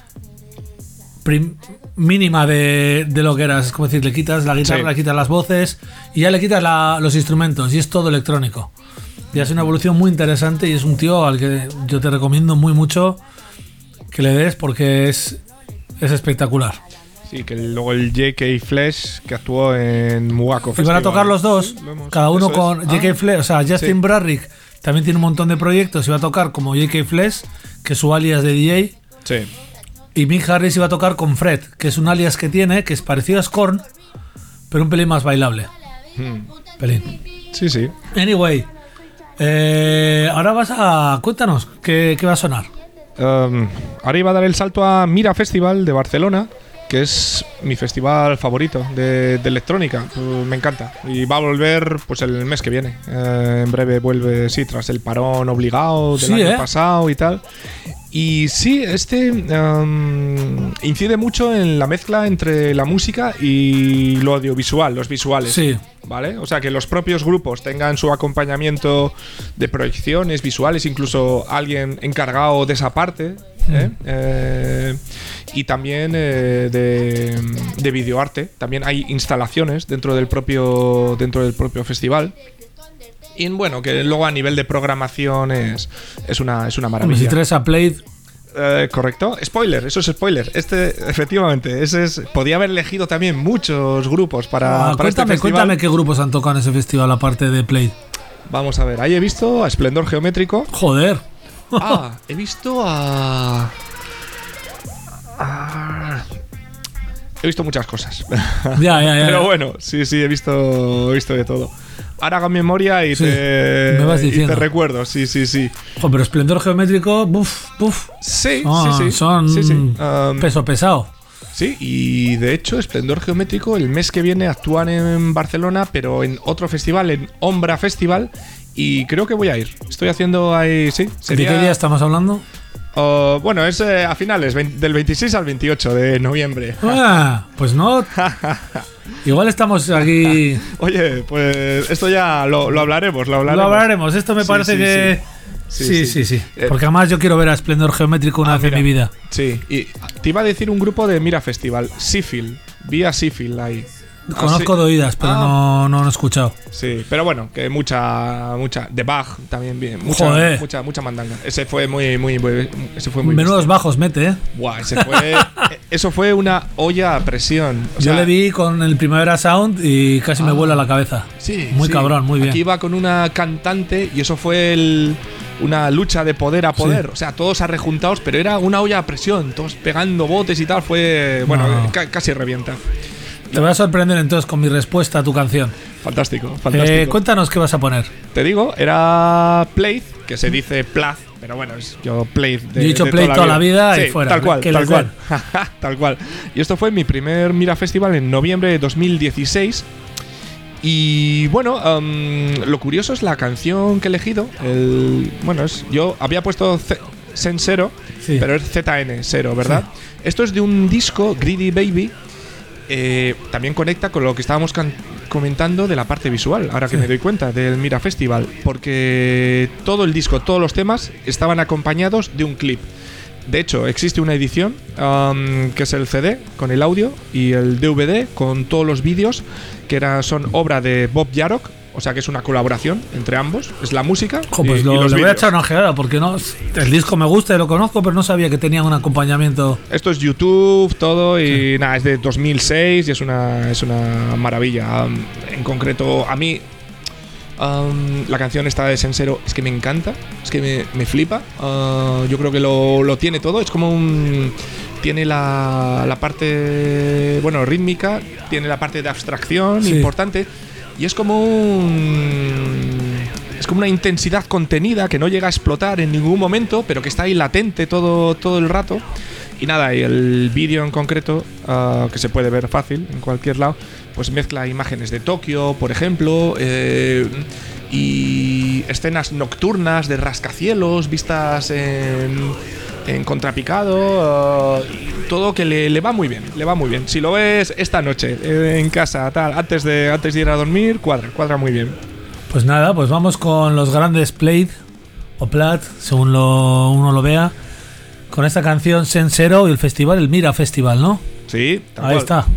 mínima de lo que era. Es como decir, le quitas la guitarra, Sí. le quitas las voces y ya le quitas los instrumentos y es todo electrónico. Y es una evolución muy interesante y es un tío al que yo te recomiendo muy mucho que le des porque es espectacular. Sí, que luego el J.K. Flesh que actuó en Mugaco Y Festival. van a tocar los dos, Sí, lo hemos- cada uno eso es. con J.K. Flesh. O sea, Justin Sí. Bradrick también tiene un montón de proyectos y va a tocar como J.K. Flesh, que es su alias de DJ. Sí. Y Mick Harris iba a tocar con Fred, que es un alias que tiene, que es parecido a Scorn, pero un pelín más bailable. Pelín. Sí, sí. Anyway, ahora cuéntanos, ¿qué va a sonar? Ahora iba a dar el salto a Mira Festival de Barcelona, que es mi festival favorito de electrónica. Me encanta. Y va a volver pues el mes que viene. En breve vuelve, sí, tras el parón obligado del Sí, año pasado y tal. Y sí, incide mucho en la mezcla entre la música y lo audiovisual, los visuales. Sí. ¿Vale? O sea, que los propios grupos tengan su acompañamiento de proyecciones visuales, incluso alguien encargado de esa parte, y también de videoarte. También hay instalaciones dentro del propio festival. Y bueno, que luego a nivel de programación es una maravilla. Hombre, si traes a Played, Correcto. Spoiler, eso es spoiler. Efectivamente, podía haber elegido también muchos grupos para este festival. cuéntame qué grupos han tocado en ese festival aparte de Played. Vamos a ver, ahí he visto a Esplendor Geométrico. Joder. He visto a... He visto muchas cosas. Ya. Pero bueno, sí, he visto de todo. Ahora hago memoria y, Sí, te, me vas y diciendo. te recuerdo, sí. Joder, pero Esplendor Geométrico, buf. Sí. Son Sí. peso pesado. Sí, y de hecho, Esplendor Geométrico el mes que viene actúan en Barcelona, pero en otro festival, en Ombra Festival, y creo que voy a ir. Estoy haciendo ahí, sí. ¿De qué día estamos hablando? Bueno, es a finales, del 26 al 28 de noviembre. Pues no. Igual estamos aquí. Oye, pues esto ya lo hablaremos. Lo hablaremos. Esto me Sí, parece sí, que. Sí. Porque además yo quiero ver a Esplendor Geométrico una vez en mira. mi vida. Sí, y te iba a decir un grupo de Mira Festival, Seafield. Vi a Seafield ahí. Conozco de oídas, pero no he escuchado. Sí, pero bueno, que mucha de Bach también bien, Joder. mucha mandanga. Ese fue muy Menudos bestia. bajos mete, ¿eh? Buah, eso fue una olla a presión. O Yo sea, le vi con el Primavera Sound y casi me vuela la cabeza. Sí, Muy sí. cabrón, muy bien. Aquí iba con una cantante y eso fue una lucha de poder a poder. Sí. O sea, todos arrejuntados, pero era una olla a presión, todos pegando botes y tal. Fue, bueno, No. casi revienta. Te voy a sorprender entonces con mi respuesta a tu canción. Fantástico. Cuéntanos qué vas a poner. Te digo, era Plaid, que se dice Plaz, pero bueno, yo Plaid. Yo he dicho Plaid toda la vida y fuera. Tal cual, Que tal les cual. Tal cual. Y esto fue mi primer Mira Festival en noviembre de 2016. Y bueno, lo curioso es la canción que he elegido. Yo había puesto Sen0, Sí. pero es ZN0, ¿verdad? Sí. Esto es de un disco, Greedy Baby. También conecta con lo que estábamos comentando de la parte visual, ahora que Sí. me doy cuenta, del Mira Festival, porque todo el disco, todos los temas estaban acompañados de un clip. De hecho, existe una edición que es el CD con el audio y el DVD con todos los vídeos que son obra de Bob Yarok. O sea que es una colaboración entre ambos. Es la música. Pues y le los voy a vídeos. echar una ojeada porque no, el disco me gusta y lo conozco, pero no sabía que tenían un acompañamiento. Esto es YouTube, todo, y nada, es de 2006 y es una maravilla. En concreto, a mí la canción esta de Sen0 es que me encanta, es que me flipa. Yo creo que lo tiene todo. Es como tiene la parte, rítmica, tiene la parte de abstracción Sí. importante. y es como una intensidad contenida que no llega a explotar en ningún momento, pero que está ahí latente todo el rato. Y nada, y el vídeo en concreto, que se puede ver fácil en cualquier lado, pues mezcla imágenes de Tokio, por ejemplo, y escenas nocturnas de rascacielos vistas en contrapicado, todo que le va muy bien, le va muy bien. Si lo ves esta noche en casa, tal, antes de ir a dormir, cuadra muy bien. Pues nada, pues vamos con los grandes Played o Plat, según uno lo vea, con esta canción Sensero y el festival, el Mira Festival, ¿no? Sí, ahí cual. Está.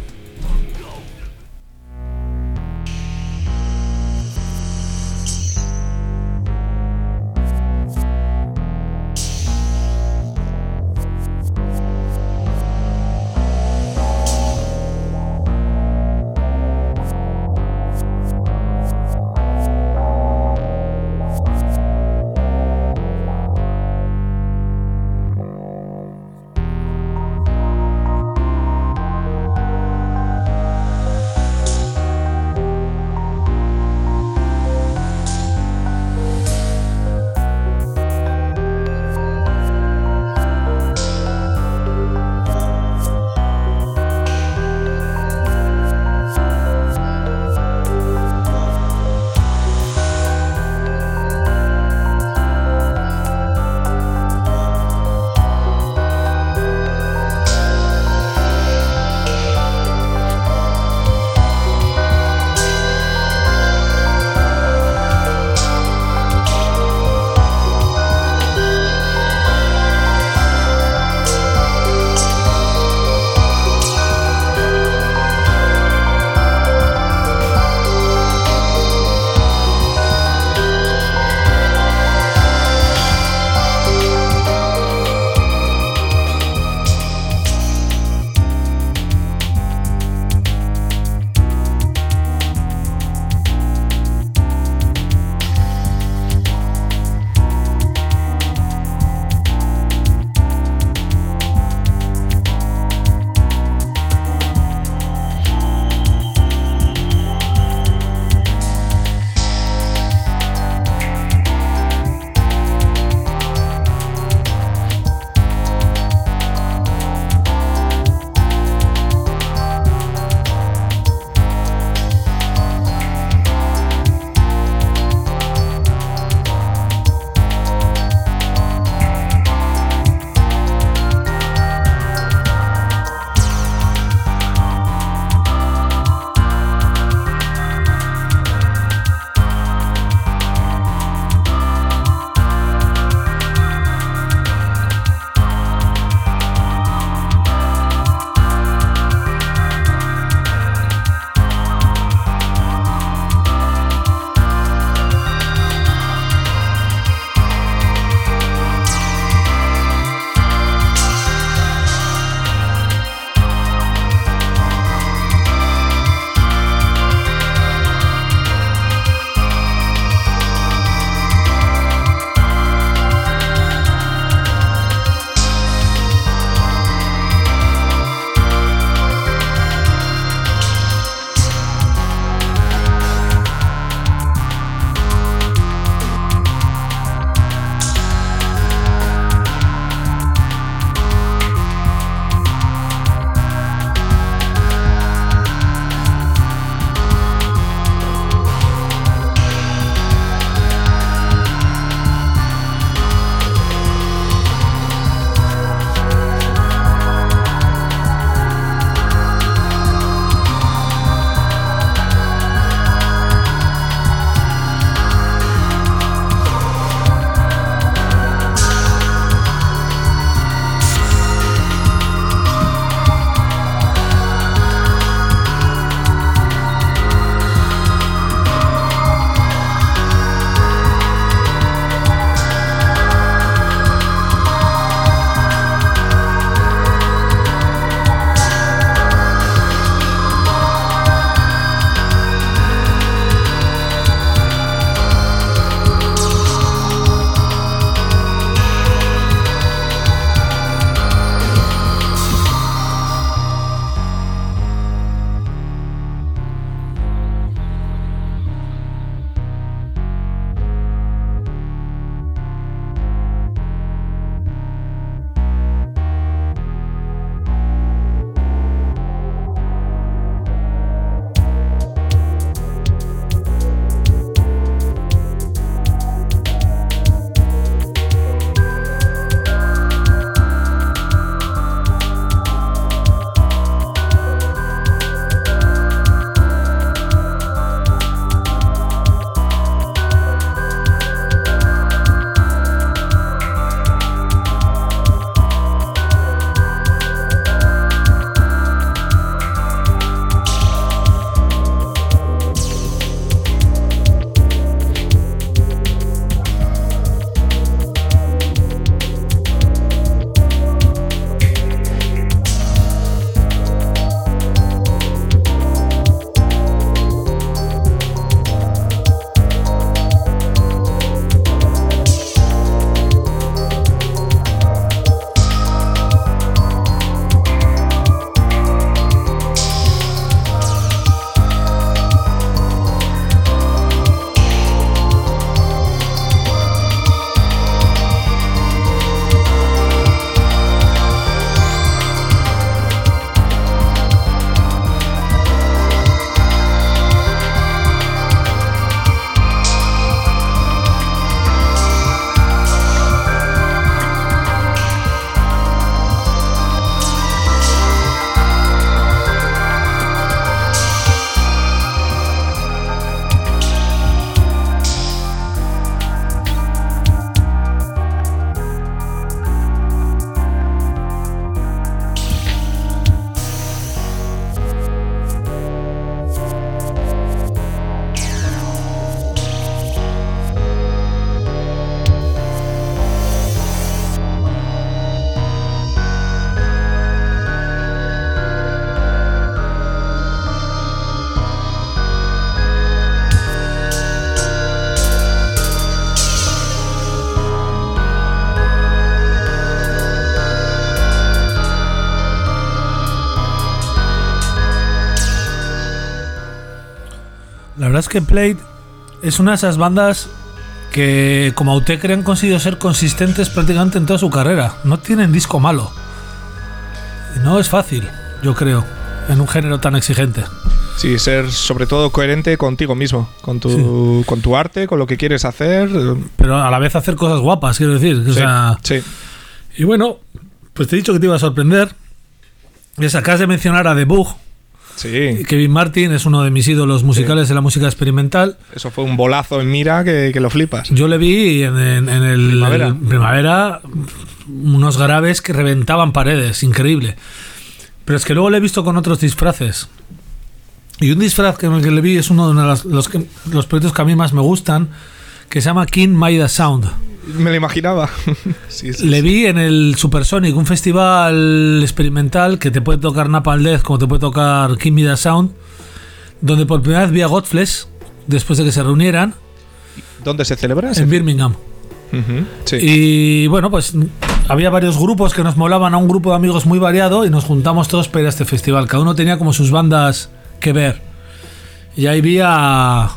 verdad es que Plate es una de esas bandas que como Autechre han conseguido ser consistentes prácticamente en toda su carrera. No tienen disco malo. No es fácil, yo creo, en un género tan exigente. Sí, ser sobre todo coherente contigo mismo, con tu arte, con lo que quieres hacer. Pero a la vez hacer cosas guapas, quiero decir. O sea, sí. Y bueno, pues te he dicho que te iba a sorprender. Les acabas de mencionar a The Bug. Sí. Kevin Martin es uno de mis ídolos musicales de la música experimental. Eso fue un bolazo en mira que lo flipas. Yo le vi en el Primavera unos graves que reventaban paredes, increíble. Pero es que luego le he visto con otros disfraces. Y un disfraz que le vi es uno de los proyectos que a mí más me gustan, que se llama King Maida Sound. Me lo imaginaba. Le vi en el Supersonic, un festival experimental que te puede tocar Napalm Death como te puede tocar King Maida Sound, donde por primera vez vi a Godflesh después de que se reunieran. ¿Dónde se celebra? En Birmingham. Sí. Y bueno, pues había varios grupos que nos molaban, a un grupo de amigos muy variado, y nos juntamos todos para ir a este festival. Cada uno tenía como sus bandas que ver. Y ahí vi a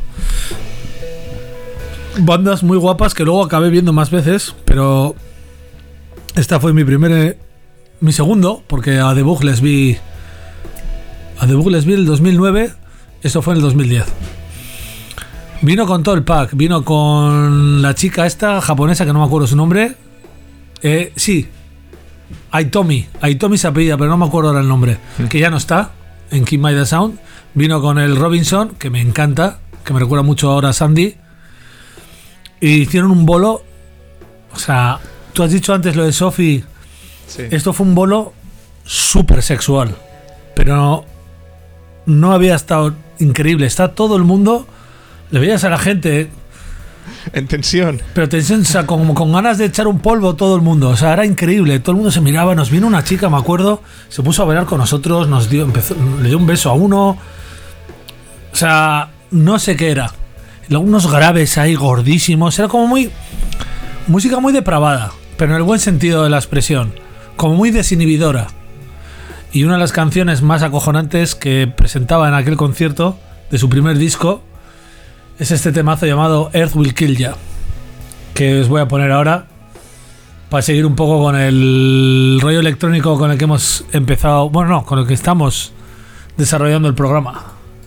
bandas muy guapas que luego acabé viendo más veces, pero esta fue mi segundo, porque a The Bug les vi en el 2009, esto fue en el 2010. Vino con todo el pack, vino con la chica esta japonesa que no me acuerdo su nombre. Sí, Aitomi se apellida, pero no me acuerdo ahora el nombre, que ya no está en King Maida Sound. Vino con el Robinson, que me encanta, que me recuerda mucho ahora a Sandy. Y hicieron un bolo. O sea, tú has dicho antes lo de Sophie. Sí. Esto fue un bolo súper sexual. Pero no había estado increíble. Está todo el mundo. Le veías a la gente. En tensión. Pero tensión, o sea, como con ganas de echar un polvo todo el mundo. O sea, era increíble. Todo el mundo se miraba. Nos vino una chica, me acuerdo. Se puso a bailar con nosotros. Le dio un beso a uno. O sea, no sé qué era. Unos graves ahí gordísimos. Era como música muy depravada, pero en el buen sentido de la expresión. Como muy desinhibidora. Y una de las canciones más acojonantes que presentaba en aquel concierto de su primer disco es este temazo llamado Earth Will Kill Ya, que os voy a poner ahora para seguir un poco con el rollo electrónico con el que hemos empezado. Bueno, no, con el que estamos desarrollando el programa.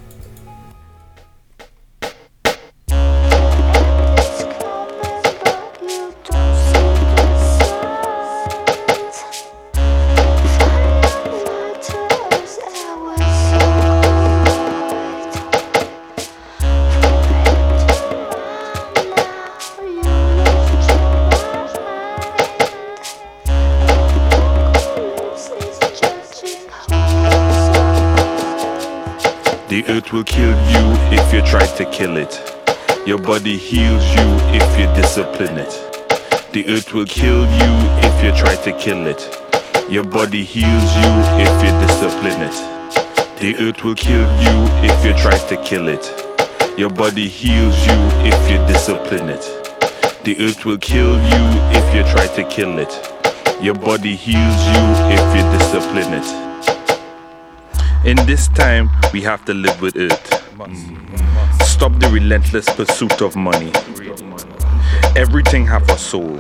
The earth will kill you if you try to kill it. Your body heals you if you discipline it. The earth will kill you if you try to kill it. Your body heals you if you discipline it. The earth will kill you if you try to kill it. Your body heals you if you discipline it. The earth will kill you if you try to kill it. Your body heals you if you discipline it. In this time, we have to live with earth. Stop the relentless pursuit of money. Everything have a soul.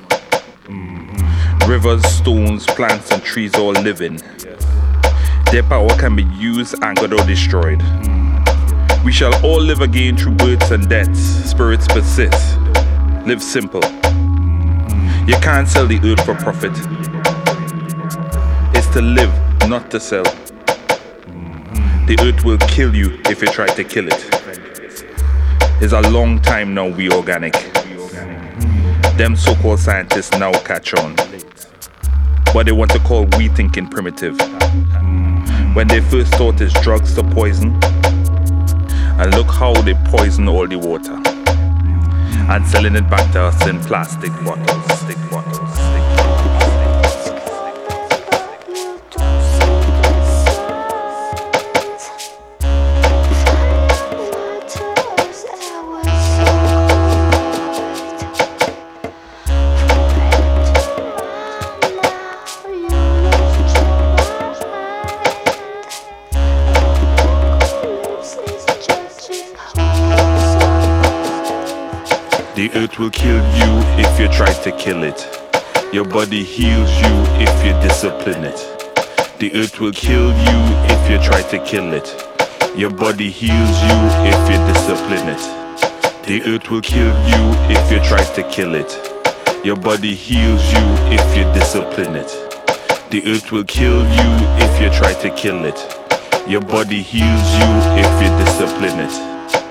Rivers, stones, plants, and trees all living. Their power can be used, anchored, or destroyed. We shall all live again through births and deaths. Spirits persist. Live simple. You can't sell the earth for profit. It's to live, not to sell. The earth will kill you if you try to kill it. It's a long time now we organic. Them so-called scientists now catch on. But they want to call we thinking primitive. When they first thought it's drugs to poison. And look how they poison all the water. And selling it back to us in plastic bottles. Judging The earth will kill you if you try to kill it. Your body heals you if you discipline it. The earth will kill you if you try to kill it. Your body heals you if you discipline it. The earth will kill you if you try to kill it. Your body heals you if you discipline it. The earth will kill you if you try to kill it. Your body heals you if you discipline it.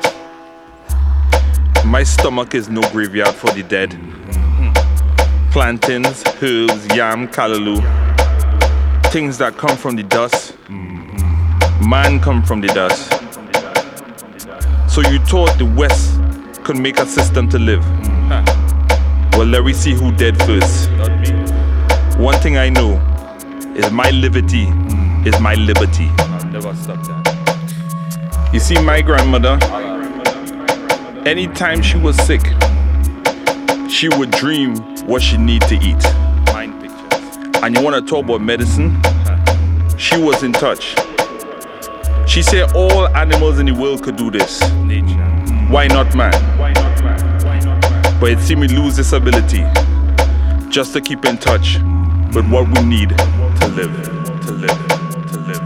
My stomach is no graveyard for the dead. Plantains, herbs, yam, callaloo. Things that come from the dust. Man come from the dust. So you thought the West could make a system to live? Well, let me see who dead first. One thing I know is my liberty is my liberty. I'll never stop that. You see, my grandmother, anytime she was sick, she would dream what she need to eat. Mind pictures. And you want to talk about medicine? She was in touch. She said all animals in the world could do this. Nature. Why not man? Why not man? Why not man? But it seemed we lose this ability just to keep in touch with what we need to live, to live, to live.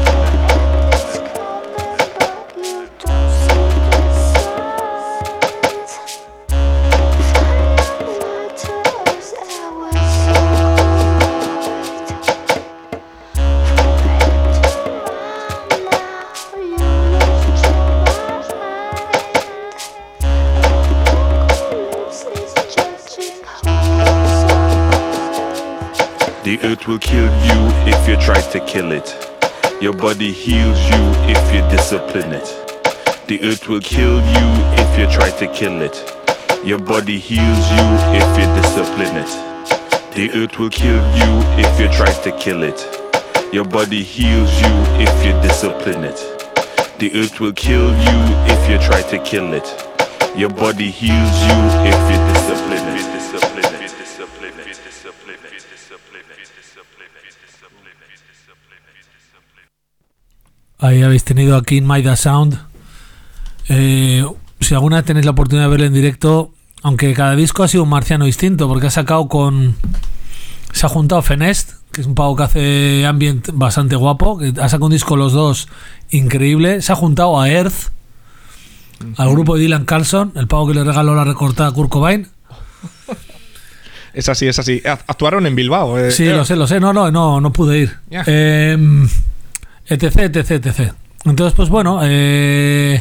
The earth will kill you if you try to kill it. Your body heals you if you discipline it. The earth will kill you if you try to kill it. Your body heals you if you discipline it. The earth will kill you if you try to kill it. Your body heals you if you discipline it. The earth will kill you if you try to kill it. Your body heals you if you discipline it. Ahí habéis tenido a King Maida Sound. Si alguna vez tenéis la oportunidad de verlo en directo, aunque cada disco ha sido un marciano distinto, porque ha sacado se ha juntado Fenest, que es un pavo que hace ambient bastante guapo, que ha sacado un disco los dos increíble. Se ha juntado a Earth, al grupo de Dylan Carlson, el pavo que le regaló la recortada a Kurt Cobain. Es así, es así. Actuaron en Bilbao. Sí, lo sé. No pude ir. Yeah. Etc. Entonces, pues bueno, ¿qué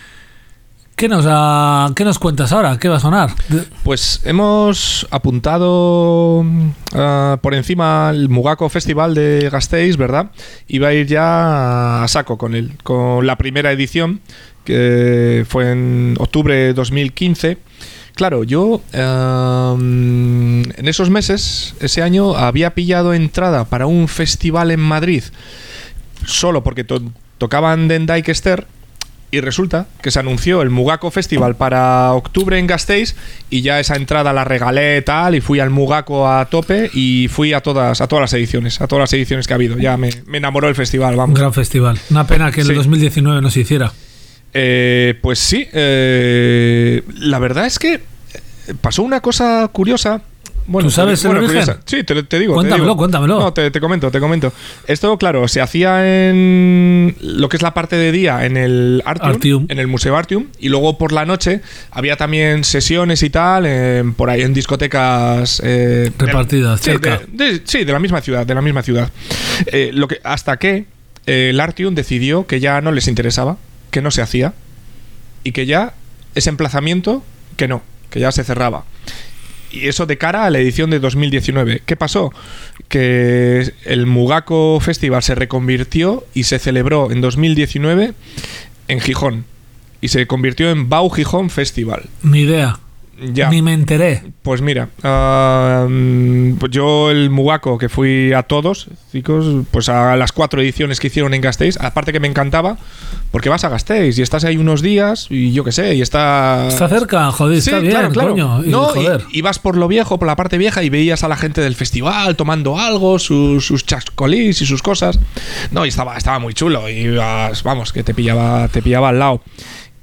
nos cuentas ahora? ¿Qué va a sonar? Pues hemos apuntado por encima el Mugako Festival de Gasteiz, ¿verdad? Iba a ir ya a saco con la primera edición, que fue en octubre de 2015. Claro, yo en esos meses, ese año, había pillado entrada para un festival en Madrid solo porque tocaban Den Dijkster, y resulta que se anunció el Mugako Festival para octubre en Gasteiz, y ya esa entrada la regalé tal, y fui al Mugako a tope, y fui a todas las ediciones que ha habido. Ya me enamoró el festival, vamos. Un gran festival. Una pena que en el 2019 no se hiciera. Pues sí, la verdad es que pasó una cosa curiosa. Bueno, ¿tú sabes el origen? Curiosa. Sí, te digo. Cuéntamelo. No, te comento. Esto, claro, se hacía en lo que es la parte de día en el Artium, en el Museo Artium, y luego por la noche había también sesiones y tal, por ahí en discotecas repartidas, cerca. De la misma ciudad. Hasta que el Artium decidió que ya no les interesaba, que no se hacía, y que ya ese emplazamiento, que ya se cerraba. Y eso de cara a la edición de 2019. ¿Qué pasó? Que el Mugako Festival se reconvirtió y se celebró en 2019 en Gijón. Y se convirtió en Bau Gijón Festival. Ni idea. Ya. Ni me enteré. Pues mira, pues yo el Mugako, que fui a todos, chicos, pues a las 4 ediciones que hicieron en Gasteiz, aparte que me encantaba, porque vas a Gasteiz y estás ahí unos días y yo qué sé, y está cerca, joder, sí, está bien, claro. Coño. Y vas por lo viejo, por la parte vieja, y veías a la gente del festival tomando algo, sus chascolís y sus cosas. No, y estaba muy chulo, y vamos, que te pillaba al lado.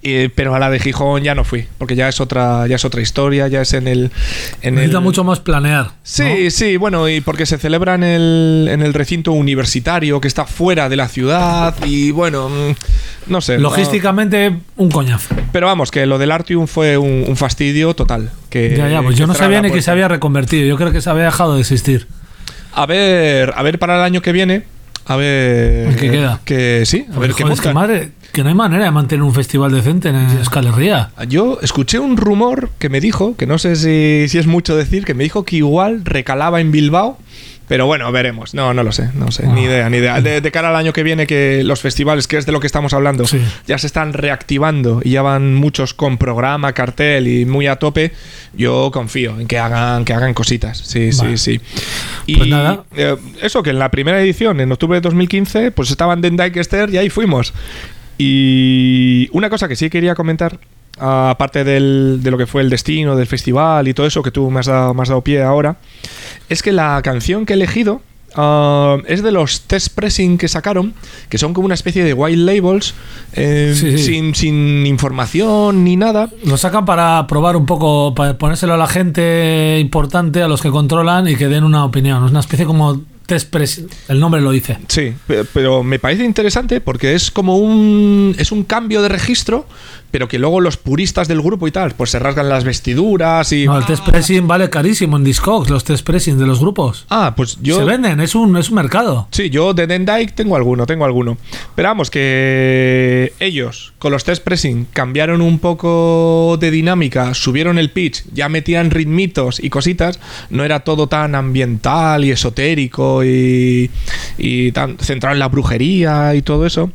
Pero a la de Gijón ya no fui, porque ya es otra historia, ya es en el... Necesita mucho más planear. Sí, ¿no? sí, bueno, y porque se celebra en el recinto universitario que está fuera de la ciudad y bueno, no sé. Logísticamente, un coñazo. Pero vamos, que lo del Artium fue un fastidio total. Ya, pues yo no sabía ni que se había reconvertido. Yo creo que se había dejado de existir. A ver para el año que viene. A ver... ¿Qué queda? Que sí, a ver qué joder, es que buscan. madre, que no hay manera de mantener un festival decente en Euskal Herria. Yo escuché un rumor que me dijo, que no sé si es mucho decir, que me dijo que igual recalaba en Bilbao. Pero bueno, veremos. No lo sé, ni idea. De cara al año que viene, que los festivales, que es de lo que estamos hablando, sí, ya se están reactivando y ya van muchos con programa, cartel y muy a tope, yo confío en que hagan cositas. Sí, vale. sí. Y pues nada. Eso, que en la primera edición, en octubre de 2015, pues estaban Den Dijkster y ahí fuimos. Y una cosa que sí quería comentar, aparte de lo que fue el destino del festival y todo eso que tú me has dado pie ahora, es que la canción que he elegido es de los test pressing que sacaron, que son como una especie de white labels, Sí. sin información ni nada. Lo sacan para probar un poco, para ponérselo a la gente importante, a los que controlan y que den una opinión. Es una especie como test pressing, el nombre lo dice. Sí, pero me parece interesante porque es como es un cambio de registro, pero que luego los puristas del grupo y tal, pues se rasgan las vestiduras y... No, el test pressing vale carísimo en Discogs, los test pressing de los grupos. Pues yo... Se venden, es un mercado. Sí, yo de Den Dijk tengo alguno. Pero vamos, que ellos con los test pressing cambiaron un poco de dinámica, subieron el pitch, ya metían ritmitos y cositas, no era todo tan ambiental y esotérico y tan centrado en la brujería y todo eso.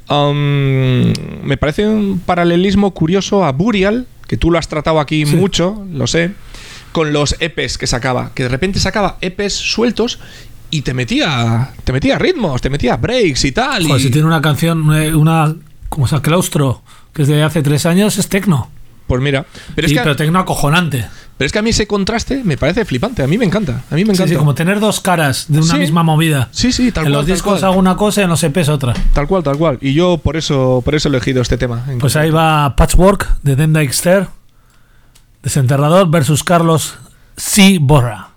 Me parece un paralelismo curioso a Burial, que tú lo has tratado aquí mucho, lo sé, con los EPs que sacaba, que de repente sacaba EPs sueltos y te metía ritmos, te metía breaks y tal. Joder, si tiene una canción, como sea, Claustro, que es de hace 3 años, es tecno. Pues mira, pero tecno acojonante. Pero es que a mí ese contraste me parece flipante, a mí me encanta. Sí, como tener dos caras de una misma movida. Sí, tal cual. En los discos hago una cosa y en los EPs otra. Tal cual. Y yo por eso he elegido este tema. Pues ahí va Patchwork de Den Dijkster, Desenterrador versus Carlos C. Borra.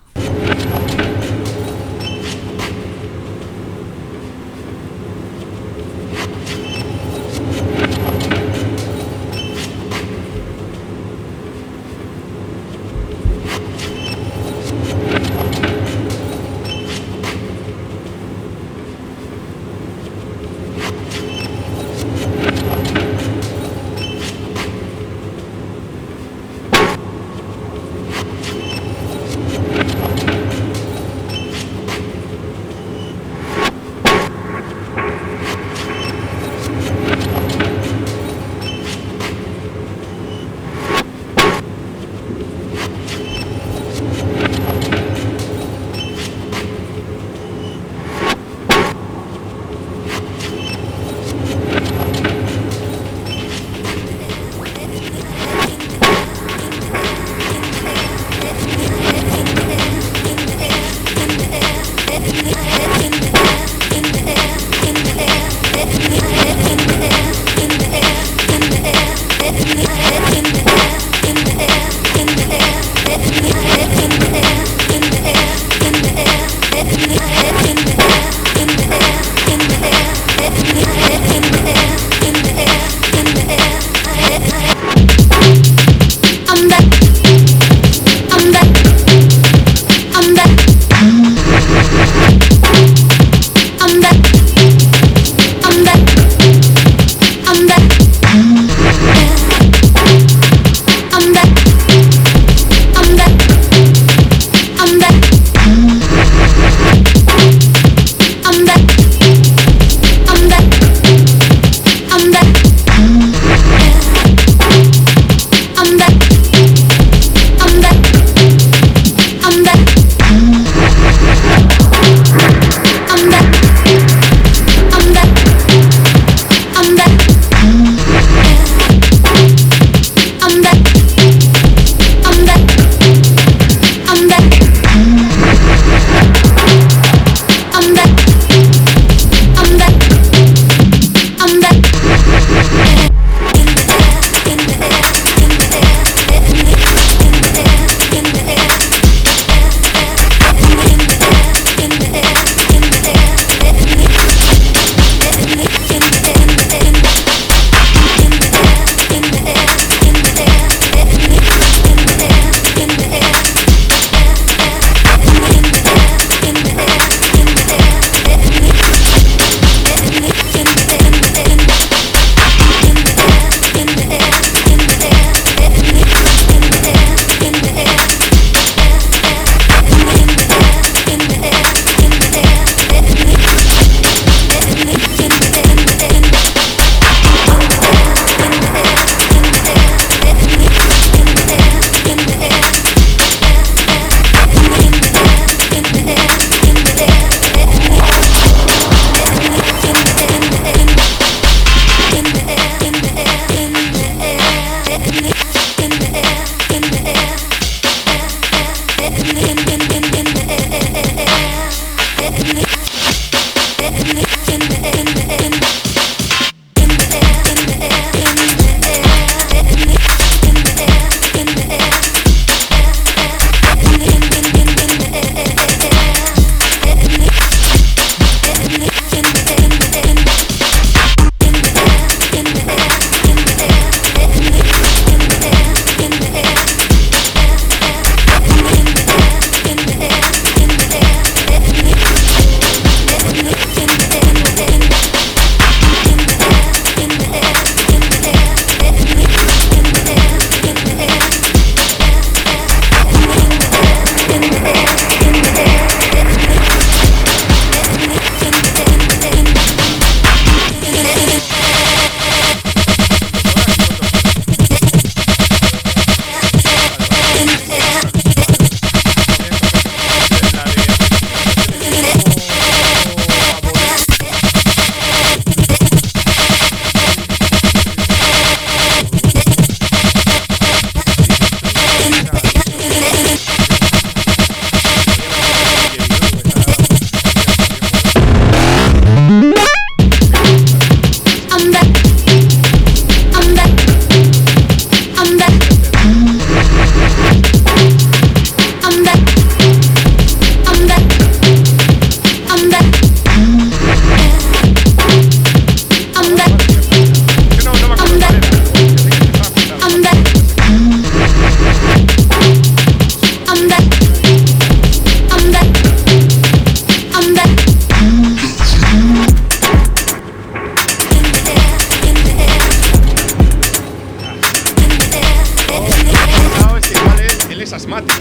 es asmático.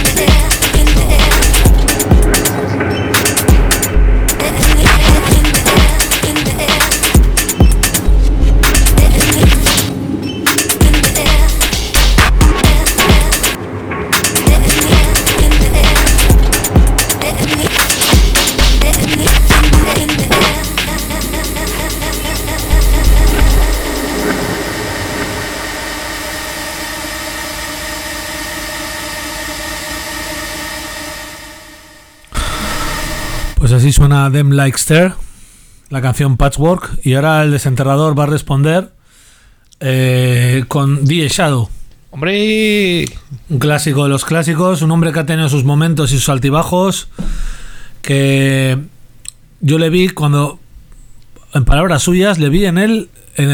Pues así suena Them Like Stare, la canción Patchwork, y ahora el desenterrador va a responder con The Shadow. ¡Hombre! Un clásico de los clásicos, un hombre que ha tenido sus momentos y sus altibajos, que yo le vi cuando, en palabras suyas, le vi en él,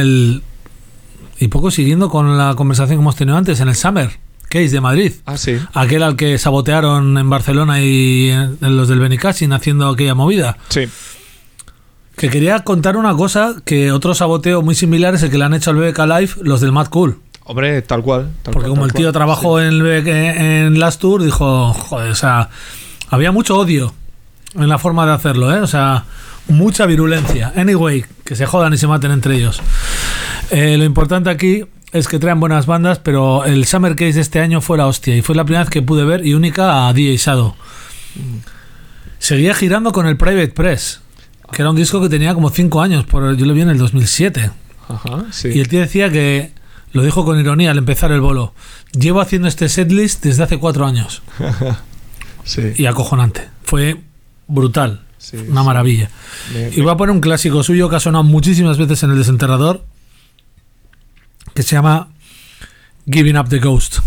y poco siguiendo con la conversación que hemos tenido antes, en el Summer Case de Madrid. Ah, sí. Aquel al que sabotearon en Barcelona y en los del Benicassin haciendo aquella movida. Sí. Que quería contar una cosa, que otro saboteo muy similar es el que le han hecho al BBK Live los del Mad Cool. Hombre, tal cual. Porque como el tío trabajó en Last Tour, dijo, joder, o sea, había mucho odio en la forma de hacerlo, ¿eh? O sea, mucha virulencia. Anyway, que se jodan y se maten entre ellos. Lo importante aquí es que traen buenas bandas, pero el Summer Case de este año fue la hostia y fue la primera vez que pude ver y única a DJ Shadow. Seguía girando con el Private Press, que era un disco que tenía como 5 años, yo lo vi en el 2007. Ajá, sí. Y el tío decía que, lo dijo con ironía al empezar el bolo, llevo haciendo este setlist desde hace 4 años. Sí. Y acojonante. Fue brutal. Sí, una maravilla. Y voy a poner un clásico suyo que ha sonado muchísimas veces en el desenterrador, que se llama Giving Up the Ghost.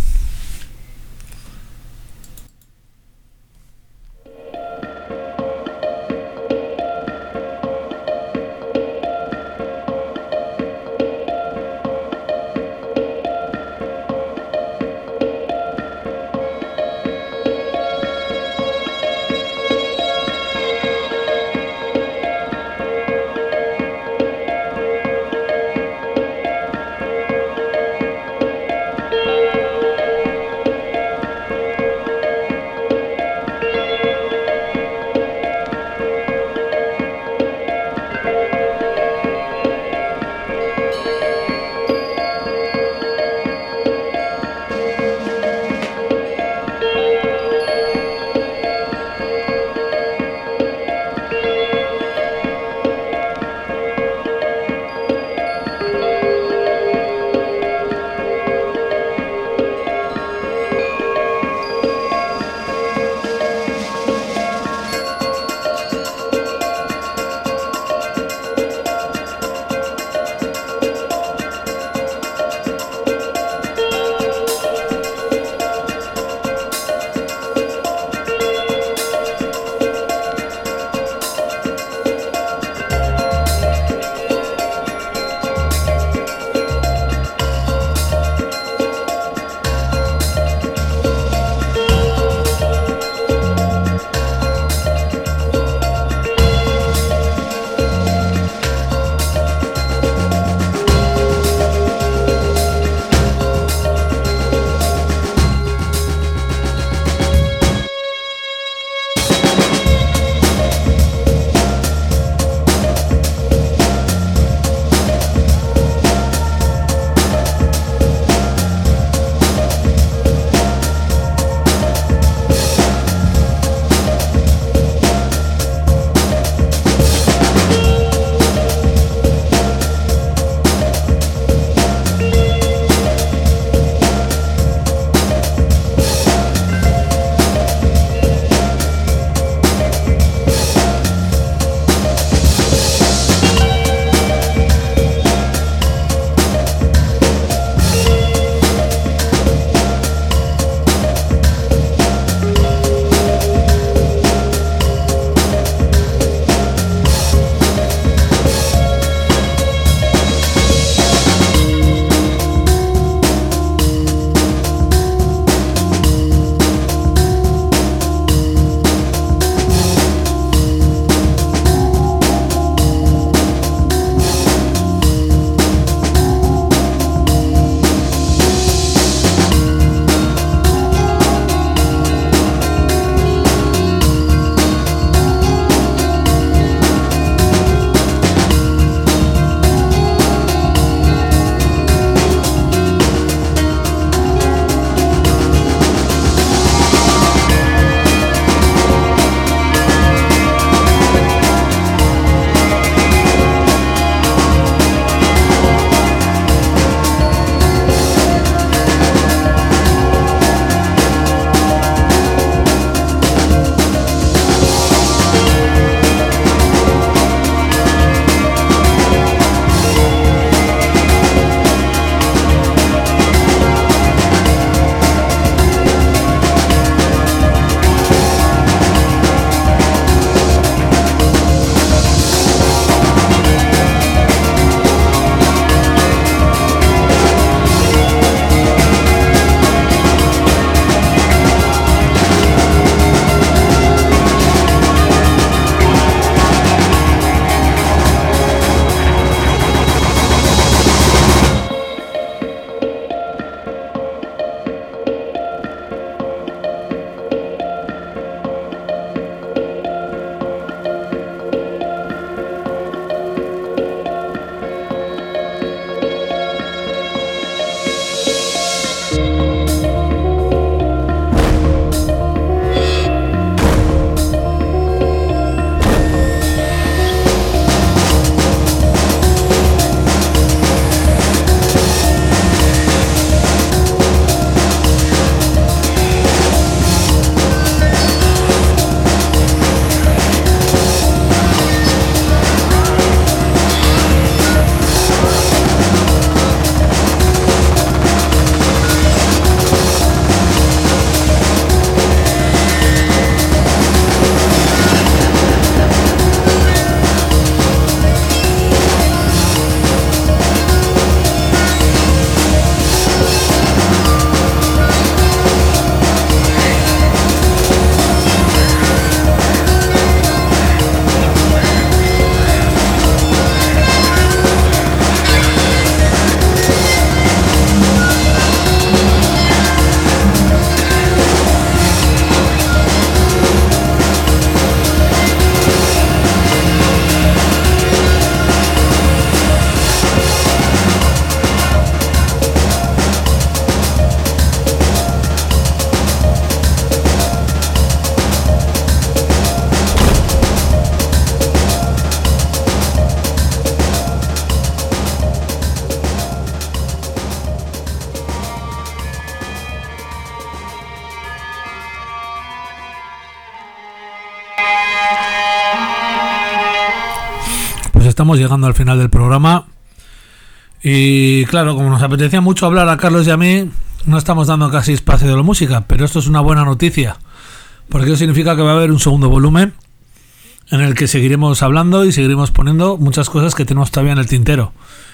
estamos llegando al final del programa. Y claro, como nos apetecía mucho hablar a Carlos y a mí, no estamos dando casi espacio de la música, pero esto es una buena noticia, porque eso significa que va a haber un segundo volumen en el que seguiremos hablando y seguiremos poniendo muchas cosas que tenemos todavía en el tintero.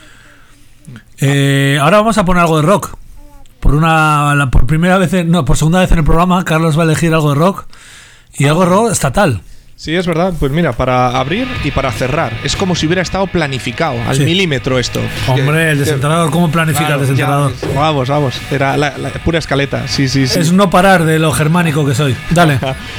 Ahora vamos a poner algo de rock. Por primera vez, por segunda vez en el programa, Carlos va a elegir algo de rock, y algo de rock estatal. Sí, es verdad. Pues mira, para abrir y para cerrar. Es como si hubiera estado planificado al milímetro esto. Hombre, el desentrenador, ¿cómo planifica el desentrenador? Vamos. Era la pura escaleta. Sí. Es no parar de lo germánico que soy. Dale.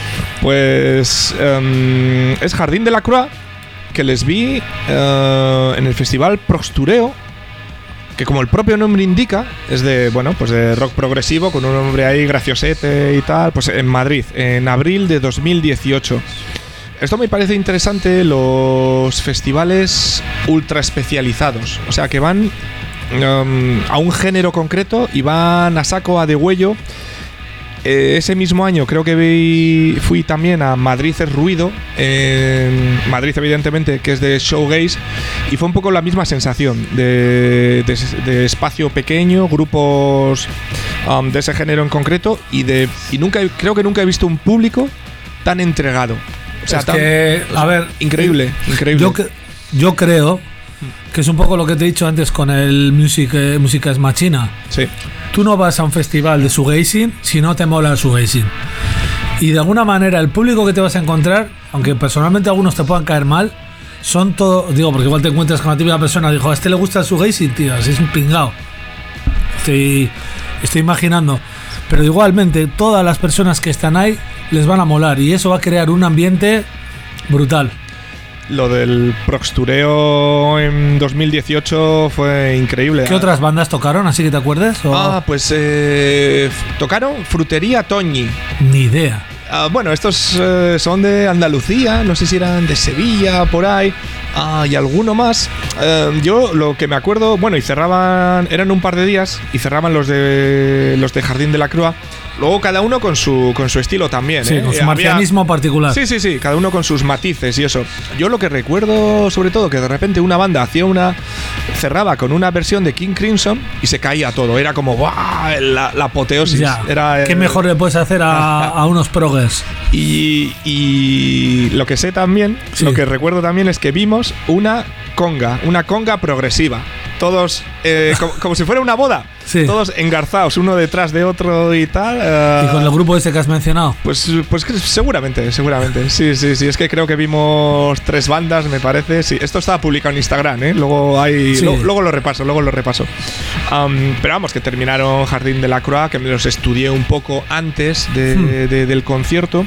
Pues es Jardín de la Croix, que les vi en el festival Prostureo, que como el propio nombre indica, es de rock progresivo, con un nombre ahí graciosete y tal, pues en Madrid, en abril de 2018. Esto me parece interesante, los festivales ultra especializados, o sea que van a un género concreto y van a saco, a degüello. Ese mismo año creo que fui también a Madrid es Ruido, en Madrid evidentemente, que es de Showgaze, y fue un poco la misma sensación de espacio pequeño, grupos de ese género en concreto, creo que nunca he visto un público tan entregado. O sea, increíble. Yo creo que es un poco lo que te he dicho antes con el Música es Machina. Sí. Tú no vas a un festival de shoegazing si no te mola el shoegazing. Y de alguna manera el público que te vas a encontrar, aunque personalmente algunos te puedan caer mal, son todo, digo, porque igual te encuentras con la típica persona, dijo, a este le gusta el shoegazing, tío, así es un pingao. Estoy imaginando. Pero igualmente todas las personas que están ahí les van a molar y eso va a crear un ambiente brutal. Lo del Prostureo en 2018 fue increíble. ¿Qué otras bandas tocaron, así que te acuerdas? Pues tocaron Frutería Toñi. Ni idea. Bueno, estos son de Andalucía, no sé si eran de Sevilla, por ahí, y alguno más. Yo lo que me acuerdo, y cerraban, eran un par de días y cerraban los de Jardín de la Croix. Luego cada uno con su estilo también. Sí, con su marcianismo particular. Sí, cada uno con sus matices y eso. Yo lo que recuerdo, sobre todo, que de repente una banda cerraba con una versión de King Crimson y se caía todo. Era como, ¡guau! La apoteosis. ¿Qué mejor le puedes hacer a unos progres? Y lo que sé también, lo que recuerdo también es que vimos una conga progresiva. Todos, como si fuera una boda. Sí. Todos engarzados, uno detrás de otro y tal. ¿Y con el grupo ese que has mencionado? Pues seguramente. Sí. Es que creo que vimos 3 bandas, me parece. Sí, esto estaba publicado en Instagram, ¿eh? Luego lo repaso. Pero vamos, que terminaron Jardín de la Croix, que me los estudié un poco antes del concierto.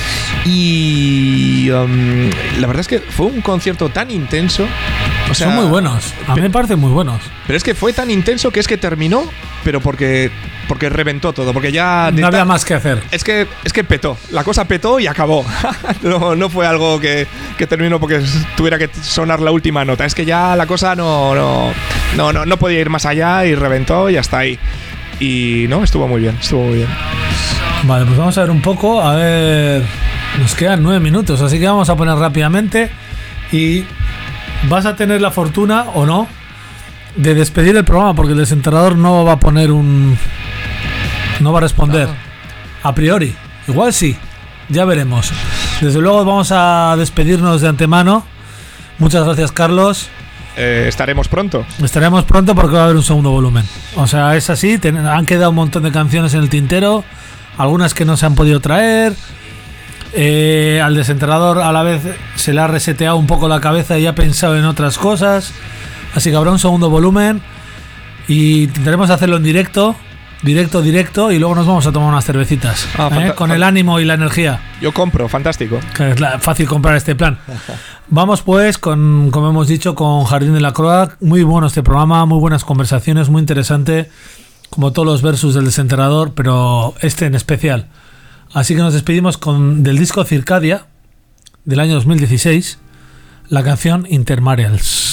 Y la verdad es que fue un concierto tan intenso. O sea, son muy buenos. A mí me parecen muy buenos. Pero es que fue tan intenso que es que terminó, pero porque reventó todo, porque ya no había más que hacer. Es que petó, la cosa petó y acabó. No fue algo que terminó porque tuviera que sonar la última nota. Es que ya la cosa no podía ir más allá y reventó y hasta ahí. Y no, estuvo muy bien. Vale, pues vamos a ver un poco. A ver, nos quedan 9 minutos, así que vamos a poner rápidamente y vas a tener la fortuna o no de despedir el programa, porque el desenterrador no va a poner no va a responder a priori. Igual sí, ya veremos. Desde luego vamos a despedirnos de antemano. Muchas gracias, Carlos. Estaremos pronto porque va a haber un segundo volumen. O sea, es así, han quedado un montón de canciones en el tintero, algunas que no se han podido traer. Al desenterrador a la vez se le ha reseteado un poco la cabeza y ha pensado en otras cosas, así que habrá un segundo volumen y intentaremos hacerlo en directo, y luego nos vamos a tomar unas cervecitas con el ánimo y la energía. Yo compro, fantástico. Que es fácil comprar este plan. Vamos pues como hemos dicho, con Jardín de la Croix. Muy bueno este programa, muy buenas conversaciones, muy interesante, como todos los versus del desenterrador, pero este en especial. Así que nos despedimos del disco Circadia del año 2016, la canción Intermarrials.